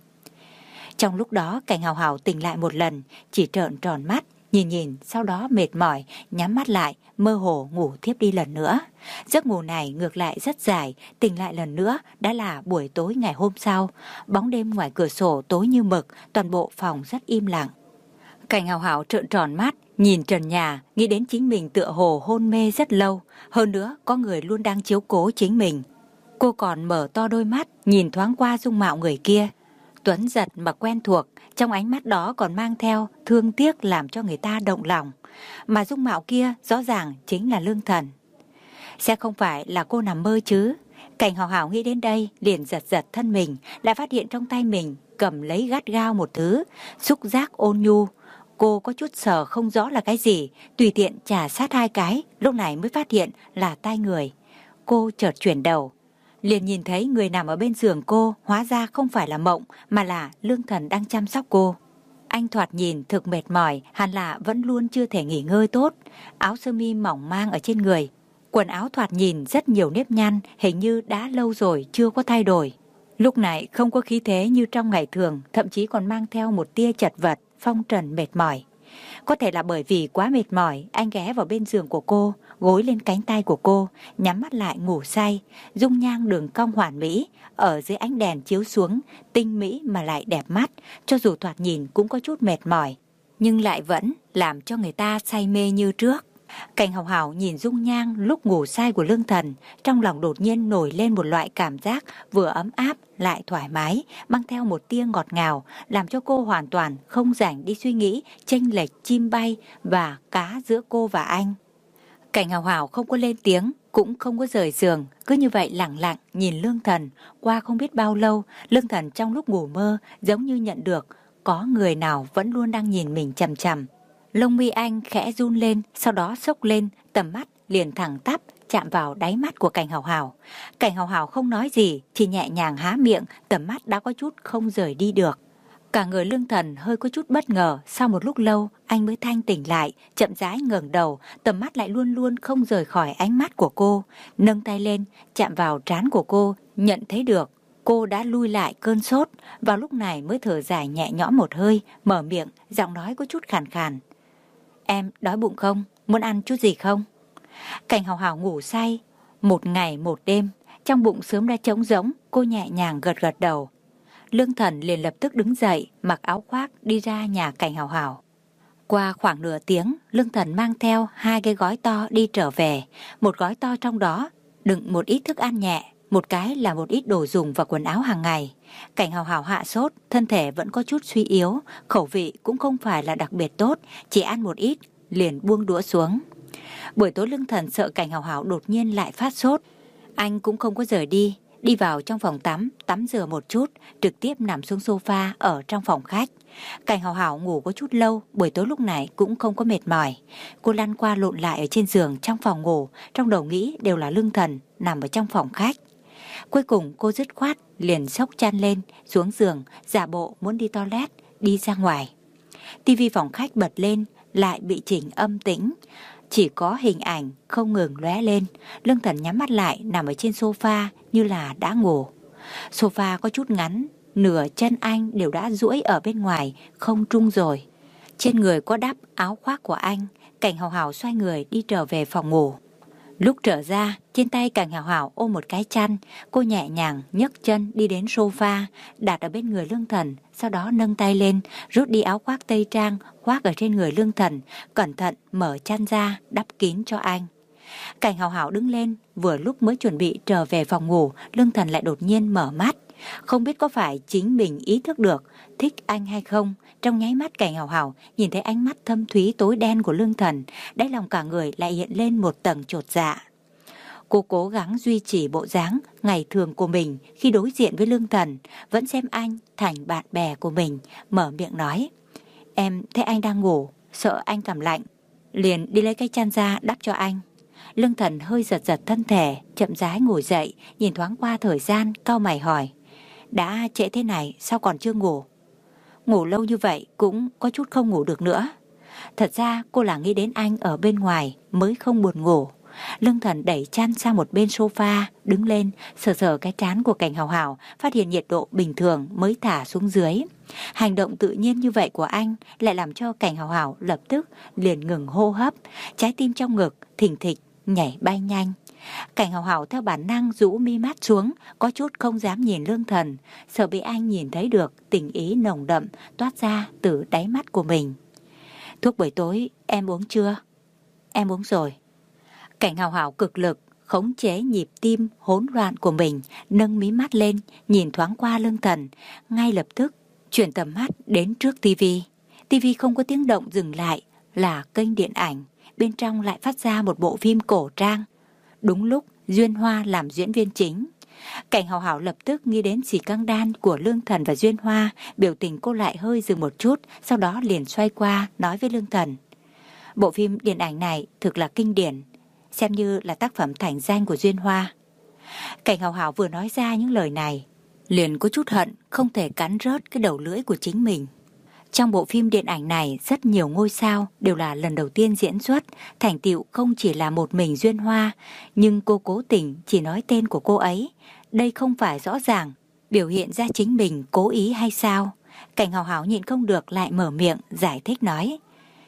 Trong lúc đó Cảnh Hào Hào tỉnh lại một lần, chỉ trợn tròn mắt, nhìn nhìn, sau đó mệt mỏi, nhắm mắt lại, mơ hồ ngủ thiếp đi lần nữa. Giấc ngủ này ngược lại rất dài, tỉnh lại lần nữa đã là buổi tối ngày hôm sau. Bóng đêm ngoài cửa sổ tối như mực, toàn bộ phòng rất im lặng. Cảnh Hào Hào trợn tròn mắt, nhìn trần nhà, nghĩ đến chính mình tựa hồ hôn mê rất lâu. Hơn nữa có người luôn đang chiếu cố chính mình. Cô còn mở to đôi mắt, nhìn thoáng qua dung mạo người kia. Tuấn giật mà quen thuộc, trong ánh mắt đó còn mang theo thương tiếc làm cho người ta động lòng. Mà dung mạo kia rõ ràng chính là Lương Thần. Sẽ không phải là cô nằm mơ chứ? Cảnh Hào Hào nghĩ đến đây liền giật giật thân mình, lại phát hiện trong tay mình cầm lấy gắt gao một thứ xúc giác ôn nhu. Cô có chút sờ không rõ là cái gì, tùy tiện chà sát hai cái, lúc này mới phát hiện là tai người. Cô chợt chuyển đầu, liền nhìn thấy người nằm ở bên giường cô, hóa ra không phải là mộng mà là Lương Thần đang chăm sóc cô. Anh thoạt nhìn thực mệt mỏi, hẳn là vẫn luôn chưa thể nghỉ ngơi tốt. Áo sơ mi mỏng mang ở trên người, quần áo thoạt nhìn rất nhiều nếp nhăn, hình như đã lâu rồi chưa có thay đổi. Lúc này không có khí thế như trong ngày thường, thậm chí còn mang theo một tia chật vật, phong trần mệt mỏi. Có thể là bởi vì quá mệt mỏi, anh ghé vào bên giường của cô, gối lên cánh tay của cô, nhắm mắt lại ngủ say. Dung nhan đường cong hoàn mỹ, ở dưới ánh đèn chiếu xuống, tinh mỹ mà lại đẹp mắt, cho dù thoạt nhìn cũng có chút mệt mỏi, nhưng lại vẫn làm cho người ta say mê như trước. Cảnh Hào Hào nhìn dung nhan lúc ngủ say của Lương Thần, trong lòng đột nhiên nổi lên một loại cảm giác vừa ấm áp lại thoải mái, mang theo một tia ngọt ngào, làm cho cô hoàn toàn không rảnh đi suy nghĩ chênh lệch chim bay và cá giữa cô và anh. Cảnh Hào Hào không có lên tiếng, cũng không có rời giường, cứ như vậy lặng lặng nhìn Lương Thần. Qua không biết bao lâu, Lương Thần trong lúc ngủ mơ giống như nhận được có người nào vẫn luôn đang nhìn mình chằm chằm. Lông mi anh khẽ run lên, sau đó sốc lên, tầm mắt liền thẳng tắp chạm vào đáy mắt của Cảnh Hào Hào. Cảnh Hào Hào không nói gì, chỉ nhẹ nhàng há miệng, tầm mắt đã có chút không rời đi được. Cả người Lương Thần hơi có chút bất ngờ, sau một lúc lâu anh mới thanh tỉnh lại, chậm rãi ngẩng đầu, tầm mắt lại luôn luôn không rời khỏi ánh mắt của cô, nâng tay lên chạm vào trán của cô, nhận thấy được cô đã lui lại cơn sốt. Vào lúc này mới thở dài nhẹ nhõm một hơi, mở miệng, giọng nói có chút khàn khàn. Em đói bụng không? Muốn ăn chút gì không? Cảnh Hào Hào ngủ say một ngày một đêm, trong bụng sớm đã trống rỗng, cô nhẹ nhàng gật gật đầu. Lương Thần liền lập tức đứng dậy, mặc áo khoác đi ra nhà Cảnh Hào Hào. Qua khoảng nửa tiếng, Lương Thần mang theo hai cái gói to đi trở về. Một gói to trong đó đựng một ít thức ăn nhẹ, một cái là một ít đồ dùng và quần áo hàng ngày. Cảnh Hào Hào hạ sốt, thân thể vẫn có chút suy yếu, khẩu vị cũng không phải là đặc biệt tốt, chỉ ăn một ít liền buông đũa xuống. Buổi tối Lương Thần sợ Cảnh Hào Hào đột nhiên lại phát sốt, anh cũng không có rời đi, đi vào trong phòng tắm, tắm rửa một chút, trực tiếp nằm xuống sofa ở trong phòng khách. Cảnh Hào Hào ngủ có chút lâu, buổi tối lúc này cũng không có mệt mỏi. Cô lăn qua lộn lại ở trên giường trong phòng ngủ, trong đầu nghĩ đều là Lương Thần nằm ở trong phòng khách. Cuối cùng cô dứt khoát liền xốc chăn lên, xuống giường, giả bộ muốn đi toilet, đi ra ngoài. Tivi phòng khách bật lên, lại bị chỉnh âm tĩnh, chỉ có hình ảnh không ngừng lóe lên. Lương Thần nhắm mắt lại, nằm ở trên sofa như là đã ngủ. Sofa có chút ngắn, nửa chân anh đều đã duỗi ở bên ngoài, không trung rồi. Trên người có đắp áo khoác của anh. Cảnh Hào Hào xoay người đi trở về phòng ngủ. Lúc trở ra, trên tay Cảnh Hào Hào ôm một cái chăn, cô nhẹ nhàng nhấc chân đi đến sofa, đặt ở bên người Lương Thần, sau đó nâng tay lên, rút đi áo khoác tây trang, khoác ở trên người Lương Thần, cẩn thận mở chăn ra, đắp kín cho anh. Cảnh Hào Hào đứng lên, vừa lúc mới chuẩn bị trở về phòng ngủ, Lương Thần lại đột nhiên mở mắt. Không biết có phải chính mình ý thức được thích anh hay không, trong nháy mắt Cảnh Hào Hào nhìn thấy ánh mắt thâm thúy tối đen của Lương Thần, đáy lòng cả người lại hiện lên một tầng chột dạ. Cô cố gắng duy trì bộ dáng ngày thường của mình khi đối diện với Lương Thần, vẫn xem anh thành bạn bè của mình, mở miệng nói: Em thấy anh đang ngủ, sợ anh cảm lạnh, liền đi lấy cái chăn ra đắp cho anh. Lương Thần hơi giật giật thân thể, chậm rãi ngồi dậy, nhìn thoáng qua thời gian, cau mày hỏi: Đã trễ thế này sao còn chưa ngủ? Ngủ lâu như vậy cũng có chút không ngủ được nữa. Thật ra cô là nghĩ đến anh ở bên ngoài mới không buồn ngủ. Lương Thần đẩy chăn sang một bên sofa, đứng lên, sờ sờ cái trán của Cảnh Hào Hào, phát hiện nhiệt độ bình thường mới thả xuống dưới. Hành động tự nhiên như vậy của anh lại làm cho Cảnh Hào Hào lập tức liền ngừng hô hấp, trái tim trong ngực thình thịch nhảy bay nhanh. Cảnh Hào Hào theo bản năng rũ mi mắt xuống, có chút không dám nhìn Lương Thần, sợ bị anh nhìn thấy được tình ý nồng đậm toát ra từ đáy mắt của mình. Thuốc buổi tối em uống chưa? Em uống rồi. Cảnh Hào Hào cực lực khống chế nhịp tim hỗn loạn của mình, nâng mí mắt lên, nhìn thoáng qua Lương Thần, ngay lập tức chuyển tầm mắt đến trước tivi. Tivi không có tiếng động dừng lại, là kênh điện ảnh, bên trong lại phát ra một bộ phim cổ trang. Đúng lúc Duyên Hoa làm diễn viên chính. Cảnh Hào Hào lập tức nghĩ đến xì căng đan của Lương Thần và Duyên Hoa, biểu tình cô lại hơi dừng một chút, sau đó liền xoay qua nói với Lương Thần. Bộ phim điện ảnh này thực là kinh điển, xem như là tác phẩm thành danh của Duyên Hoa. Cảnh Hào Hào vừa nói ra những lời này, liền có chút hận không thể cắn rớt cái đầu lưỡi của chính mình. Trong bộ phim điện ảnh này, rất nhiều ngôi sao đều là lần đầu tiên diễn xuất, thành tựu không chỉ là một mình Duyên Hoa, nhưng cô cố tình chỉ nói tên của cô ấy. Đây không phải rõ ràng biểu hiện ra chính mình cố ý hay sao? Cảnh Hào Hào nhịn không được lại mở miệng giải thích nói.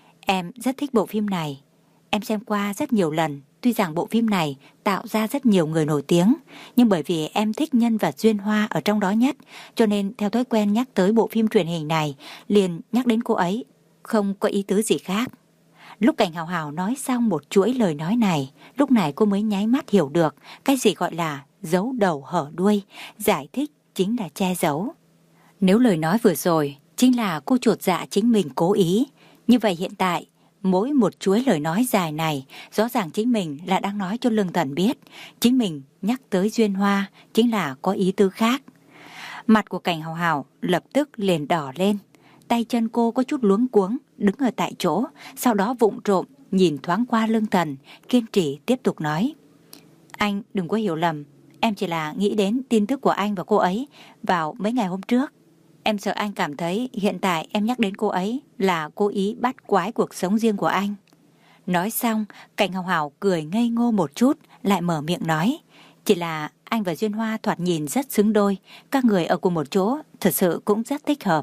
Em rất thích bộ phim này, em xem qua rất nhiều lần. Tuy rằng bộ phim này tạo ra rất nhiều người nổi tiếng, nhưng bởi vì em thích nhân vật Duyên Hoa ở trong đó nhất, cho nên theo thói quen nhắc tới bộ phim truyền hình này, liền nhắc đến cô ấy, không có ý tứ gì khác. Lúc Cảnh Hào Hào nói xong một chuỗi lời nói này, lúc này cô mới nháy mắt hiểu được cái gì gọi là giấu đầu hở đuôi, giải thích chính là che giấu. Nếu lời nói vừa rồi chính là cô chột dạ chính mình cố ý, như vậy hiện tại mỗi một chuỗi lời nói dài này rõ ràng chính mình là đang nói cho Lương Thần biết chính mình nhắc tới Duyên Hoa chính là có ý tứ khác. Mặt của Cảnh Hào Hào lập tức liền đỏ lên, tay chân cô có chút luống cuống đứng ở tại chỗ, sau đó vụng trộm nhìn thoáng qua Lương Thần, kiên trì tiếp tục nói. Anh đừng có hiểu lầm, em chỉ là nghĩ đến tin tức của anh và cô ấy vào mấy ngày hôm trước. Em sợ anh cảm thấy hiện tại em nhắc đến cô ấy là cố ý bắt quái cuộc sống riêng của anh. Nói xong, Cảnh Hào Hào cười ngây ngô một chút, lại mở miệng nói. Chỉ là anh và Duyên Hoa thoạt nhìn rất xứng đôi, các người ở cùng một chỗ thật sự cũng rất thích hợp.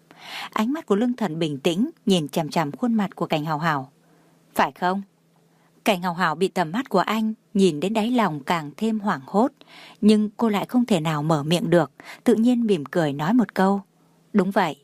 Ánh mắt của Lương Thần bình tĩnh nhìn chằm chằm khuôn mặt của Cảnh Hào Hào. Phải không? Cảnh Hào Hào bị tầm mắt của anh nhìn đến đáy lòng càng thêm hoảng hốt, nhưng cô lại không thể nào mở miệng được, tự nhiên mỉm cười nói một câu. Đúng vậy.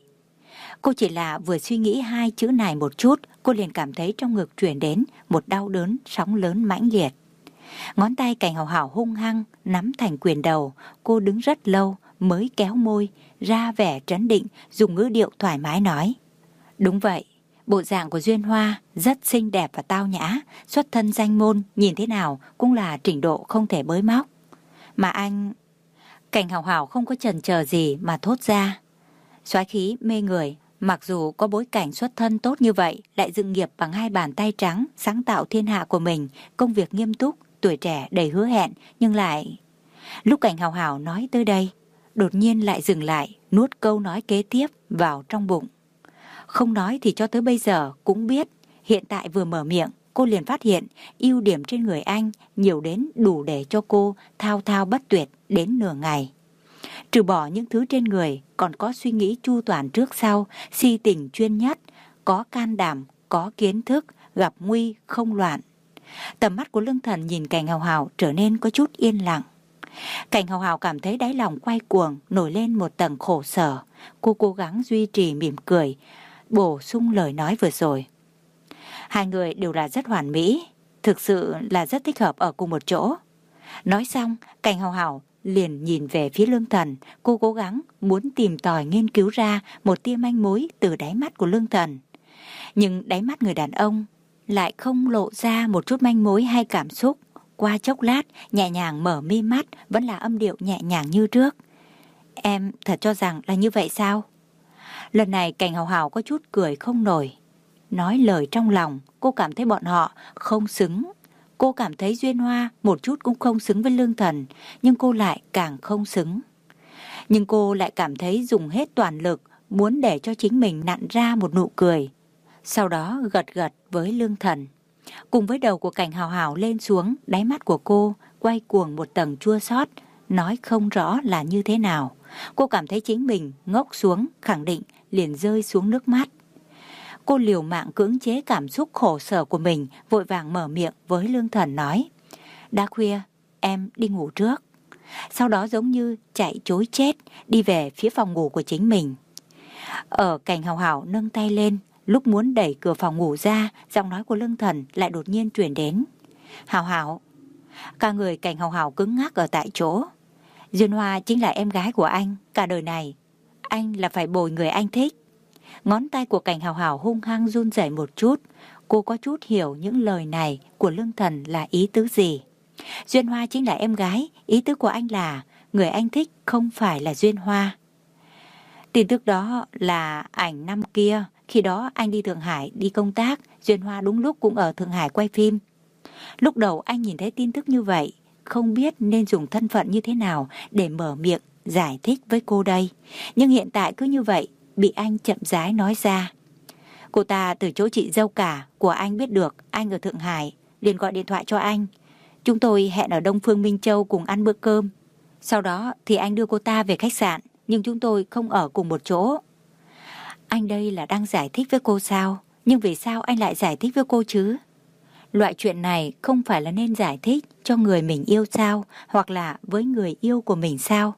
Cô chỉ là vừa suy nghĩ hai chữ này một chút, cô liền cảm thấy trong ngực truyền đến một đau đớn sóng lớn mãnh liệt. Ngón tay Cảnh Hào Hào hung hăng nắm thành quyền đầu, cô đứng rất lâu mới kéo môi ra vẻ trấn định, dùng ngữ điệu thoải mái nói. Đúng vậy, bộ dạng của Duyên Hoa rất xinh đẹp và tao nhã, xuất thân danh môn, nhìn thế nào cũng là trình độ không thể bới móc. Mà anh... Cảnh Hào Hào không có chần chờ gì mà thốt ra. Soái khí mê người, mặc dù có bối cảnh xuất thân tốt như vậy, lại dựng nghiệp bằng hai bàn tay trắng, sáng tạo thiên hạ của mình, công việc nghiêm túc, tuổi trẻ đầy hứa hẹn, nhưng lại... Lúc Cảnh Hào Hào nói tới đây, đột nhiên lại dừng lại, nuốt câu nói kế tiếp vào trong bụng. Không nói thì cho tới bây giờ cũng biết, hiện tại vừa mở miệng, cô liền phát hiện ưu điểm trên người anh nhiều đến đủ để cho cô thao thao bất tuyệt đến nửa ngày. Trừ bỏ những thứ trên người, còn có suy nghĩ chu toàn trước sau, si tình chuyên nhất, có can đảm, có kiến thức, gặp nguy không loạn. Tầm mắt của Lương Thần nhìn Cảnh Hào Hào trở nên có chút yên lặng. Cảnh Hào Hào cảm thấy đáy lòng quay cuồng, nổi lên một tầng khổ sở. Cô cố gắng duy trì mỉm cười, bổ sung lời nói vừa rồi. Hai người đều là rất hoàn mỹ, thực sự là rất thích hợp ở cùng một chỗ. Nói xong, Cảnh Hào Hào liền nhìn về phía Lương Thần, cô cố gắng muốn tìm tòi nghiên cứu ra một tia manh mối từ đáy mắt của Lương Thần. Nhưng đáy mắt người đàn ông lại không lộ ra một chút manh mối hay cảm xúc. Qua chốc lát, nhẹ nhàng mở mi mắt, vẫn là âm điệu nhẹ nhàng như trước. Em thật cho rằng là như vậy sao? Lần này Cảnh Hào Hào có chút cười không nổi. Nói lời trong lòng, cô cảm thấy bọn họ không xứng. Cô cảm thấy Duyên Hoa một chút cũng không xứng với Lương Thần, nhưng cô lại càng không xứng. Nhưng cô lại cảm thấy dùng hết toàn lực, muốn để cho chính mình nặn ra một nụ cười. Sau đó gật gật với Lương Thần. Cùng với đầu của Cảnh Hào Hào lên xuống, đáy mắt của cô quay cuồng một tầng chua xót, nói không rõ là như thế nào. Cô cảm thấy chính mình ngốc xuống, khẳng định liền rơi xuống nước mắt. Cô liều mạng cưỡng chế cảm xúc khổ sở của mình, vội vàng mở miệng với Lương Thần nói. Đã khuya, em đi ngủ trước. Sau đó giống như chạy trối chết, đi về phía phòng ngủ của chính mình. Ở Cảnh Hào Hào nâng tay lên, lúc muốn đẩy cửa phòng ngủ ra, giọng nói của Lương Thần lại đột nhiên truyền đến. Hào Hào. Cả người Cảnh Hào Hào cứng ngắc ở tại chỗ. Duyên Hoa chính là em gái của anh, cả đời này anh là phải bồi người anh thích. Ngón tay của Cảnh Hào Hào hung hăng run rẩy một chút. Cô có chút hiểu những lời này của Lương Thần là ý tứ gì. Duyên Hoa chính là em gái, ý tứ của anh là người anh thích không phải là Duyên Hoa. Tin tức đó là ảnh năm kia, khi đó anh đi Thượng Hải đi công tác, Duyên Hoa đúng lúc cũng ở Thượng Hải quay phim. Lúc đầu anh nhìn thấy tin tức như vậy, không biết nên dùng thân phận như thế nào để mở miệng giải thích với cô đây. Nhưng hiện tại cứ như vậy, bị anh chậm rãi nói ra. Cô ta từ chỗ chị dâu cả của anh biết được anh ở Thượng Hải, liền gọi điện thoại cho anh. Chúng tôi hẹn ở Đông Phương Minh Châu cùng ăn bữa cơm. Sau đó thì anh đưa cô ta về khách sạn, nhưng chúng tôi không ở cùng một chỗ. Anh đây là đang giải thích với cô sao? Nhưng vì sao anh lại giải thích với cô chứ? Loại chuyện này không phải là nên giải thích cho người mình yêu sao? Hoặc là với người yêu của mình sao?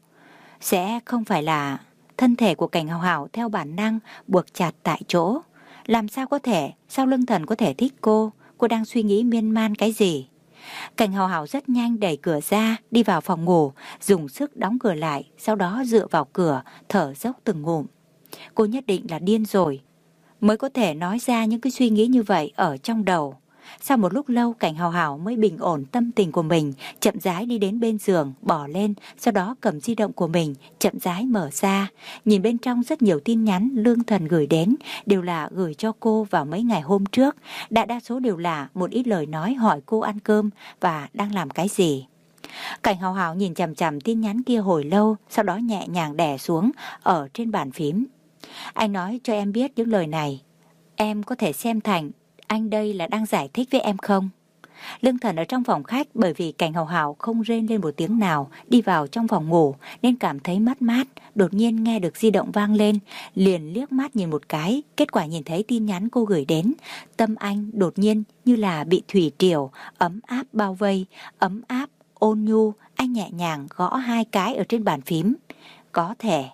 Sẽ không phải là thân thể của Cảnh Hào Hào theo bản năng buộc chặt tại chỗ. Làm sao có thể? Sao Lương Thần có thể thích cô? Cô đang suy nghĩ miên man cái gì? Cảnh Hào Hào rất nhanh đẩy cửa ra, đi vào phòng ngủ, dùng sức đóng cửa lại, sau đó dựa vào cửa, thở dốc từng ngụm. Cô nhất định là điên rồi, mới có thể nói ra những cái suy nghĩ như vậy ở trong đầu. Sau một lúc lâu, Cảnh Hào Hào mới bình ổn tâm tình của mình, chậm rãi đi đến bên giường, bỏ lên, sau đó cầm di động của mình, chậm rãi mở ra. Nhìn bên trong rất nhiều tin nhắn Lương Thần gửi đến, đều là gửi cho cô vào mấy ngày hôm trước. Đại đa số đều là một ít lời nói hỏi cô ăn cơm và đang làm cái gì. Cảnh Hào Hào nhìn chằm chằm tin nhắn kia hồi lâu, sau đó nhẹ nhàng đè xuống ở trên bàn phím. Anh nói cho em biết những lời này, em có thể xem thành anh đây là đang giải thích với em không? Lương Thần ở trong phòng khách, bởi vì Cảnh Hào Hào không rên lên một tiếng nào, đi vào trong phòng ngủ nên cảm thấy mát mát. Đột nhiên nghe được di động vang lên, liền liếc mắt nhìn một cái, kết quả nhìn thấy tin nhắn cô gửi đến. Tâm anh đột nhiên như là bị thủy triều ấm áp bao vây, ấm áp ôn nhu. Anh nhẹ nhàng gõ hai cái ở trên bàn phím. Có thể.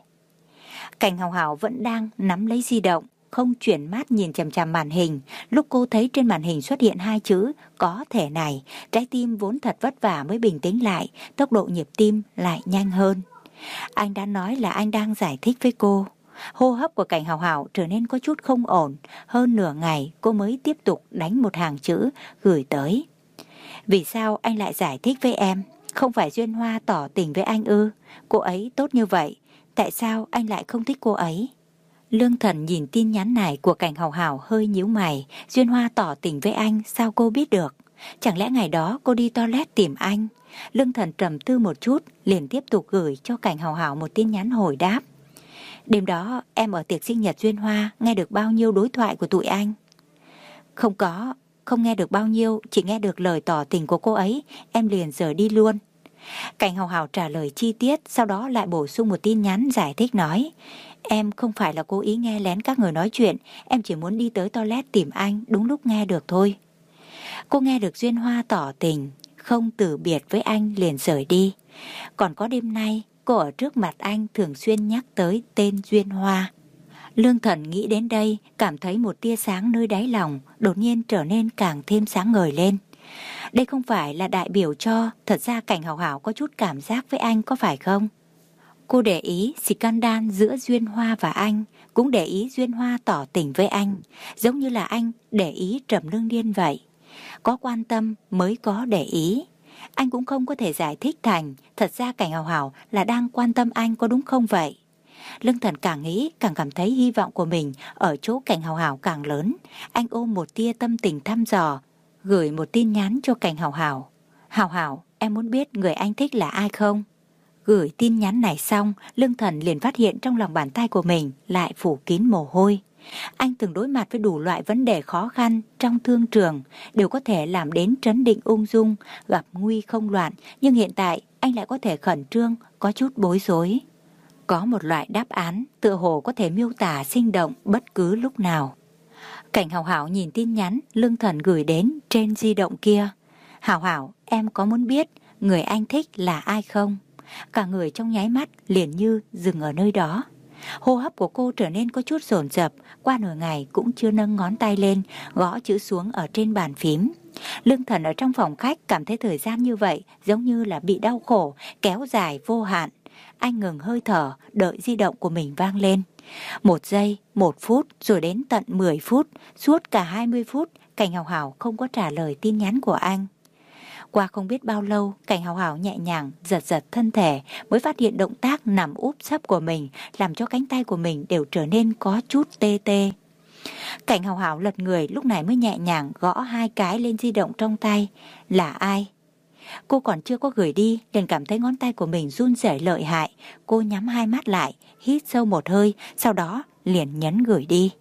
Cảnh Hào Hào vẫn đang nắm lấy di động, không chuyển mắt nhìn chằm chằm màn hình. Lúc cô thấy trên màn hình xuất hiện hai chữ có thể này, trái tim vốn thật vất vả mới bình tĩnh lại, tốc độ nhịp tim lại nhanh hơn. Anh đã nói là anh đang giải thích với cô. Hô hấp của Cảnh Hào Hào trở nên có chút không ổn. Hơn nửa ngày cô mới tiếp tục đánh một hàng chữ gửi tới. Vì sao anh lại giải thích với em? Không phải Duyên Hoa tỏ tình với anh ư? Cô ấy tốt như vậy, tại sao anh lại không thích cô ấy? Lương Thần nhìn tin nhắn này của Cảnh Hào Hào hơi nhíu mày. Duyên Hoa tỏ tình với anh, sao cô biết được? Chẳng lẽ ngày đó cô đi toilet tìm anh? Lương Thần trầm tư một chút, liền tiếp tục gửi cho Cảnh Hào Hào một tin nhắn hồi đáp. Đêm đó em ở tiệc sinh nhật Duyên Hoa, nghe được bao nhiêu đối thoại của tụi anh? Không có, không nghe được bao nhiêu, chỉ nghe được lời tỏ tình của cô ấy, em liền rời đi luôn. Cảnh Hào Hào trả lời chi tiết, sau đó lại bổ sung một tin nhắn giải thích nói. Em không phải là cố ý nghe lén các người nói chuyện, em chỉ muốn đi tới toilet tìm anh, đúng lúc nghe được thôi. Cô nghe được Duyên Hoa tỏ tình, không từ biệt với anh liền rời đi. Còn có đêm nay, cô ở trước mặt anh thường xuyên nhắc tới tên Duyên Hoa. Lương Thần nghĩ đến đây, cảm thấy một tia sáng nơi đáy lòng, đột nhiên trở nên càng thêm sáng ngời lên. Đây không phải là đại biểu cho thật ra Cảnh Hào Hào có chút cảm giác với anh có phải không? Cô để ý scandal giữa Duyên Hoa và anh, cũng để ý Duyên Hoa tỏ tình với anh, giống như là anh để ý Trầm Lương Điên vậy. Có quan tâm mới có để ý. Anh cũng không có thể giải thích thành thật ra Cảnh Hào Hào là đang quan tâm anh, có đúng không vậy? Lương Thần càng nghĩ càng cảm thấy hy vọng của mình ở chỗ Cảnh Hào Hào càng lớn. Anh ôm một tia tâm tình thăm dò, gửi một tin nhắn cho Cảnh Hào Hào. Hào Hào, em muốn biết người anh thích là ai không? Gửi tin nhắn này xong, Lương Thần liền phát hiện trong lòng bàn tay của mình lại phủ kín mồ hôi. Anh từng đối mặt với đủ loại vấn đề khó khăn trong thương trường, đều có thể làm đến trấn định ung dung, gặp nguy không loạn, nhưng hiện tại anh lại có thể khẩn trương, có chút bối rối. Có một loại đáp án tựa hồ có thể miêu tả sinh động bất cứ lúc nào. Cảnh Hào Hào nhìn tin nhắn Lương Thần gửi đến trên di động kia. Hào Hào, em có muốn biết người anh thích là ai không? Cả người trong nháy mắt liền như dừng ở nơi đó. Hô hấp của cô trở nên có chút dồn dập, qua nửa ngày cũng chưa nâng ngón tay lên, gõ chữ xuống ở trên bàn phím. Lương Thần ở trong phòng khách cảm thấy thời gian như vậy giống như là bị đau khổ, kéo dài vô hạn. Anh ngừng hơi thở, đợi di động của mình vang lên. Một giây, một phút, rồi đến tận mười phút, suốt cả hai mươi phút, Cảnh Hào Hào không có trả lời tin nhắn của anh. Qua không biết bao lâu, Cảnh Hào Hào nhẹ nhàng giật giật thân thể mới phát hiện động tác nằm úp sấp của mình làm cho cánh tay của mình đều trở nên có chút tê tê. Cảnh Hào Hào lật người lúc này mới nhẹ nhàng gõ hai cái lên di động trong tay. Là ai? Cô còn chưa có gửi đi liền cảm thấy ngón tay của mình run rẩy lợi hại. Cô nhắm hai mắt lại, hít sâu một hơi, sau đó liền nhấn gửi đi.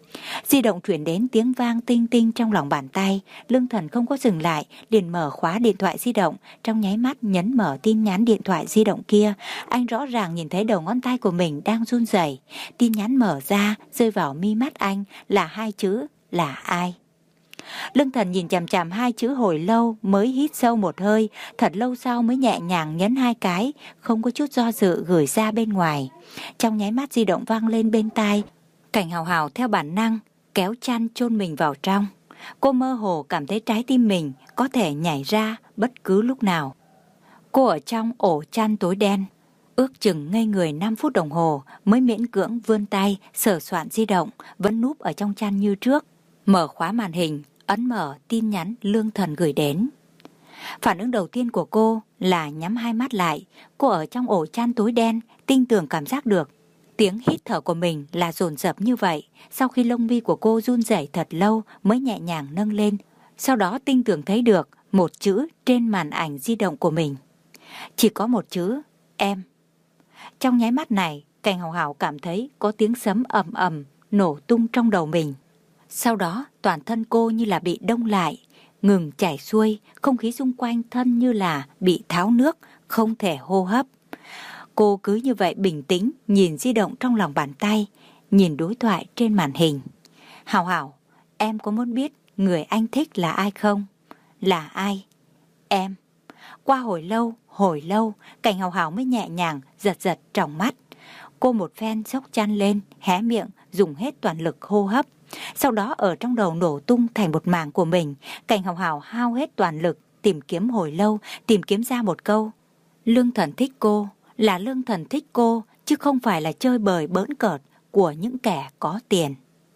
Di động chuyển đến tiếng vang tinh tinh trong lòng bàn tay. Lương Thần không có dừng lại, liền mở khóa điện thoại di động, trong nháy mắt nhấn mở tin nhắn điện thoại di động kia. Anh rõ ràng nhìn thấy đầu ngón tay của mình đang run rẩy. Tin nhắn mở ra, rơi vào mi mắt anh là hai chữ là ai. Lương Thần nhìn chằm chằm hai chữ hồi lâu mới hít sâu một hơi, thật lâu sau mới nhẹ nhàng nhấn hai cái, không có chút do dự gửi ra bên ngoài. Trong nháy mắt di động vang lên bên tai. Cảnh Hào Hào theo bản năng kéo chăn chôn mình vào trong. Cô mơ hồ cảm thấy trái tim mình có thể nhảy ra bất cứ lúc nào. Cô ở trong ổ chăn tối đen, ước chừng ngây người năm phút đồng hồ mới miễn cưỡng vươn tay sờ soạn di động, vẫn núp ở trong chăn như trước. Mở khóa màn hình, ấn mở tin nhắn Lương Thần gửi đến. Phản ứng đầu tiên của cô là nhắm hai mắt lại. Cô ở trong ổ chăn tối đen, tinh tường cảm giác được tiếng hít thở của mình là dồn dập như vậy. Sau khi lông mi của cô run rẩy thật lâu mới nhẹ nhàng nâng lên. Sau đó tinh tường thấy được một chữ trên màn ảnh di động của mình. Chỉ có một chữ, em. Trong nháy mắt này, Cảnh Hào Hào cảm thấy có tiếng sấm ầm ầm nổ tung trong đầu mình. Sau đó toàn thân cô như là bị đông lại, ngừng chảy xuôi, không khí xung quanh thân như là bị tháo nước, không thể hô hấp. Cô cứ như vậy bình tĩnh nhìn di động trong lòng bàn tay, nhìn đối thoại trên màn hình. Hào Hào, em có muốn biết người anh thích là ai không? Là ai? Em. Qua hồi lâu, hồi lâu, Cảnh Hào Hào mới nhẹ nhàng giật giật tròng mắt. Cô một phen xốc chăn lên, hé miệng, dùng hết toàn lực hô hấp. Sau đó ở trong đầu nổ tung thành một mảng của mình. Cảnh Hào Hào hao hết toàn lực, tìm kiếm hồi lâu, tìm kiếm ra một câu. Lương Thần thích cô, là Lương Thần thích cô, chứ không phải là chơi bời bỡn cợt của những kẻ có tiền.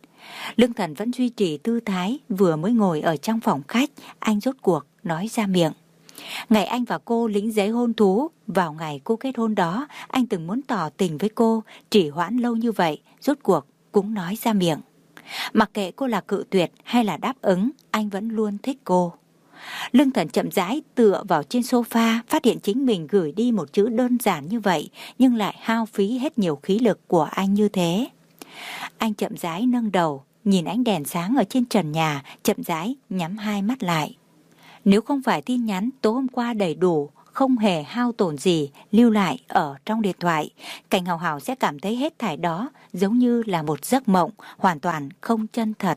Lương Thần vẫn duy trì tư thái vừa mới ngồi ở trong phòng khách, anh rốt cuộc nói ra miệng. Ngày anh và cô lĩnh giấy hôn thú, vào ngày cô kết hôn đó, anh từng muốn tỏ tình với cô, trì hoãn lâu như vậy, rốt cuộc cũng nói ra miệng. Mặc kệ cô là cự tuyệt hay là đáp ứng, anh vẫn luôn thích cô. Lương Thần chậm rãi tựa vào trên sofa, phát hiện chính mình gửi đi một chữ đơn giản như vậy, nhưng lại hao phí hết nhiều khí lực của anh như thế. Anh chậm rãi nâng đầu, nhìn ánh đèn sáng ở trên trần nhà, chậm rãi nhắm hai mắt lại. Nếu không phải tin nhắn tối hôm qua đầy đủ, không hề hao tổn gì lưu lại ở trong điện thoại, Cảnh Hào Hào sẽ cảm thấy hết thảy đó giống như là một giấc mộng, hoàn toàn không chân thật.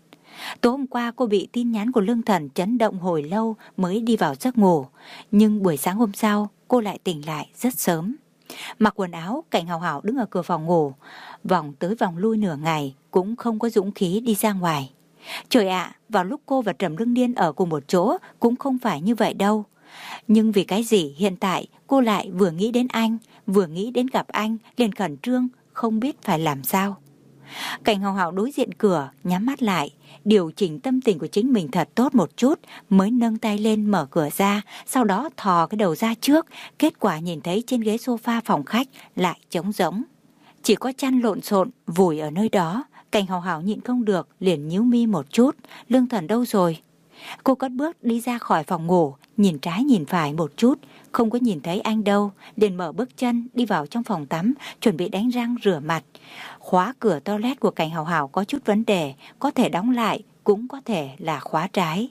Tối hôm qua cô bị tin nhắn của Lương Thần chấn động hồi lâu mới đi vào giấc ngủ, nhưng buổi sáng hôm sau cô lại tỉnh lại rất sớm. Mặc quần áo, Cảnh Hào Hào đứng ở cửa phòng ngủ, vòng tới vòng lui nửa ngày cũng không có dũng khí đi ra ngoài. Trời ạ, vào lúc cô và Trầm Lương Điên ở cùng một chỗ cũng không phải như vậy đâu. Nhưng vì cái gì hiện tại cô lại vừa nghĩ đến anh, vừa nghĩ đến gặp anh, liền khẩn trương, không biết phải làm sao. Cảnh Hào Hào đối diện cửa, nhắm mắt lại, điều chỉnh tâm tình của chính mình thật tốt một chút, mới nâng tay lên mở cửa ra, sau đó thò cái đầu ra trước, kết quả nhìn thấy trên ghế sofa phòng khách lại trống rỗng. Chỉ có chăn lộn xộn vùi ở nơi đó. Cảnh Hào Hào nhịn không được, liền nhíu mi một chút, Lương Thần đâu rồi? Cô cất bước đi ra khỏi phòng ngủ, nhìn trái nhìn phải một chút, không có nhìn thấy anh đâu, liền mở bước chân đi vào trong phòng tắm, chuẩn bị đánh răng rửa mặt. Khóa cửa toilet của Cảnh Hào Hào có chút vấn đề, có thể đóng lại, cũng có thể là khóa trái.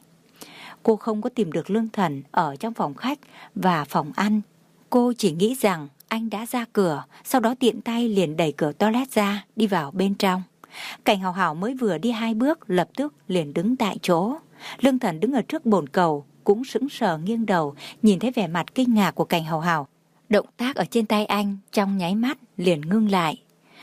Cô không có tìm được Lương Thần ở trong phòng khách và phòng ăn. Cô chỉ nghĩ rằng anh đã ra cửa, sau đó tiện tay liền đẩy cửa toilet ra, đi vào bên trong. Cảnh Hào Hào mới vừa đi hai bước, lập tức liền đứng tại chỗ. Lương Thần đứng ở trước bồn cầu, cũng sững sờ nghiêng đầu, nhìn thấy vẻ mặt kinh ngạc của Cảnh Hào Hào. Động tác ở trên tay anh trong nháy mắt liền ngưng lại.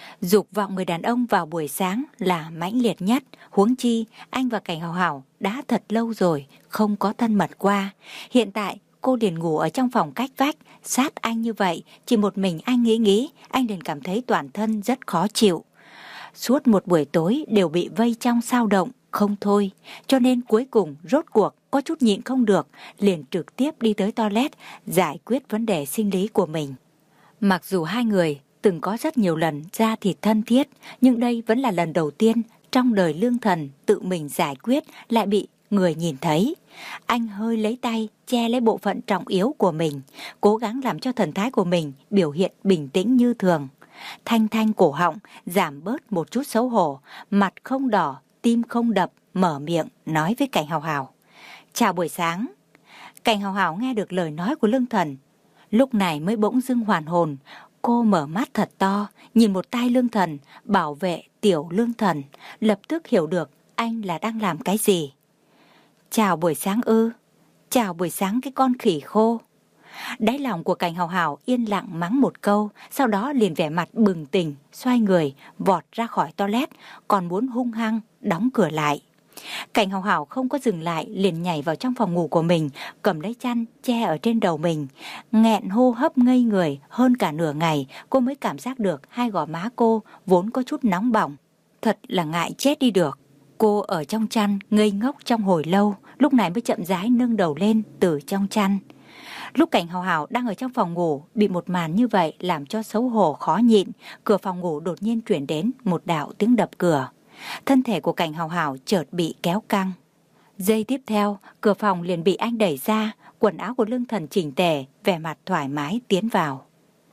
Dục vọng người đàn ông vào buổi sáng là mãnh liệt nhất, huống chi anh và Cảnh Hào Hào đã thật lâu rồi không có thân mật qua. Hiện tại cô liền ngủ ở trong phòng cách vách, sát anh như vậy, chỉ một mình anh nghĩ nghĩ, anh liền cảm thấy toàn thân rất khó chịu. Suốt một buổi tối đều bị vây trong sao động, không thôi, cho nên cuối cùng rốt cuộc có chút nhịn không được, liền trực tiếp đi tới toilet giải quyết vấn đề sinh lý của mình. Mặc dù hai người từng có rất nhiều lần ra thịt thân thiết, nhưng đây vẫn là lần đầu tiên trong đời Lương Thần tự mình giải quyết lại bị người nhìn thấy. Anh hơi lấy tay che lấy bộ phận trọng yếu của mình, cố gắng làm cho thần thái của mình biểu hiện bình tĩnh như thường. Thanh thanh cổ họng, giảm bớt một chút xấu hổ, mặt không đỏ, tim không đập, mở miệng nói với Cảnh Hào Hào. Chào buổi sáng. Cảnh Hào Hào nghe được lời nói của Lương Thần, lúc này mới bỗng dưng hoàn hồn. Cô mở mắt thật to, nhìn một tay Lương Thần, bảo vệ tiểu Lương Thần, lập tức hiểu được anh là đang làm cái gì. Chào buổi sáng ư? Chào buổi sáng cái con khỉ khô. Đáy lòng của Cảnh Hào Hào yên lặng mắng một câu, sau đó liền vẻ mặt bừng tỉnh, xoay người, vọt ra khỏi toilet, còn muốn hung hăng đóng cửa lại. Cảnh Hào Hào không có dừng lại, liền nhảy vào trong phòng ngủ của mình, cầm lấy chăn che ở trên đầu mình, nghẹn hô hấp ngây người hơn cả nửa ngày, cô mới cảm giác được hai gò má cô vốn có chút nóng bỏng, thật là ngại chết đi được. Cô ở trong chăn ngây ngốc trong hồi lâu, lúc này mới chậm rãi nâng đầu lên từ trong chăn. Lúc Cảnh Hào Hào đang ở trong phòng ngủ, bị một màn như vậy làm cho xấu hổ khó nhịn, cửa phòng ngủ đột nhiên chuyển đến một đạo tiếng đập cửa. Thân thể của Cảnh Hào Hào chợt bị kéo căng. Giây tiếp theo, cửa phòng liền bị anh đẩy ra, quần áo của Lương Thần chỉnh tề, vẻ mặt thoải mái tiến vào.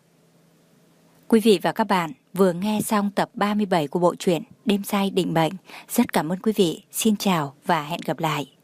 Quý vị và các bạn vừa nghe xong tập ba mươi bảy của bộ truyện Đêm Say Định Mệnh. Rất cảm ơn quý vị. Xin chào và hẹn gặp lại.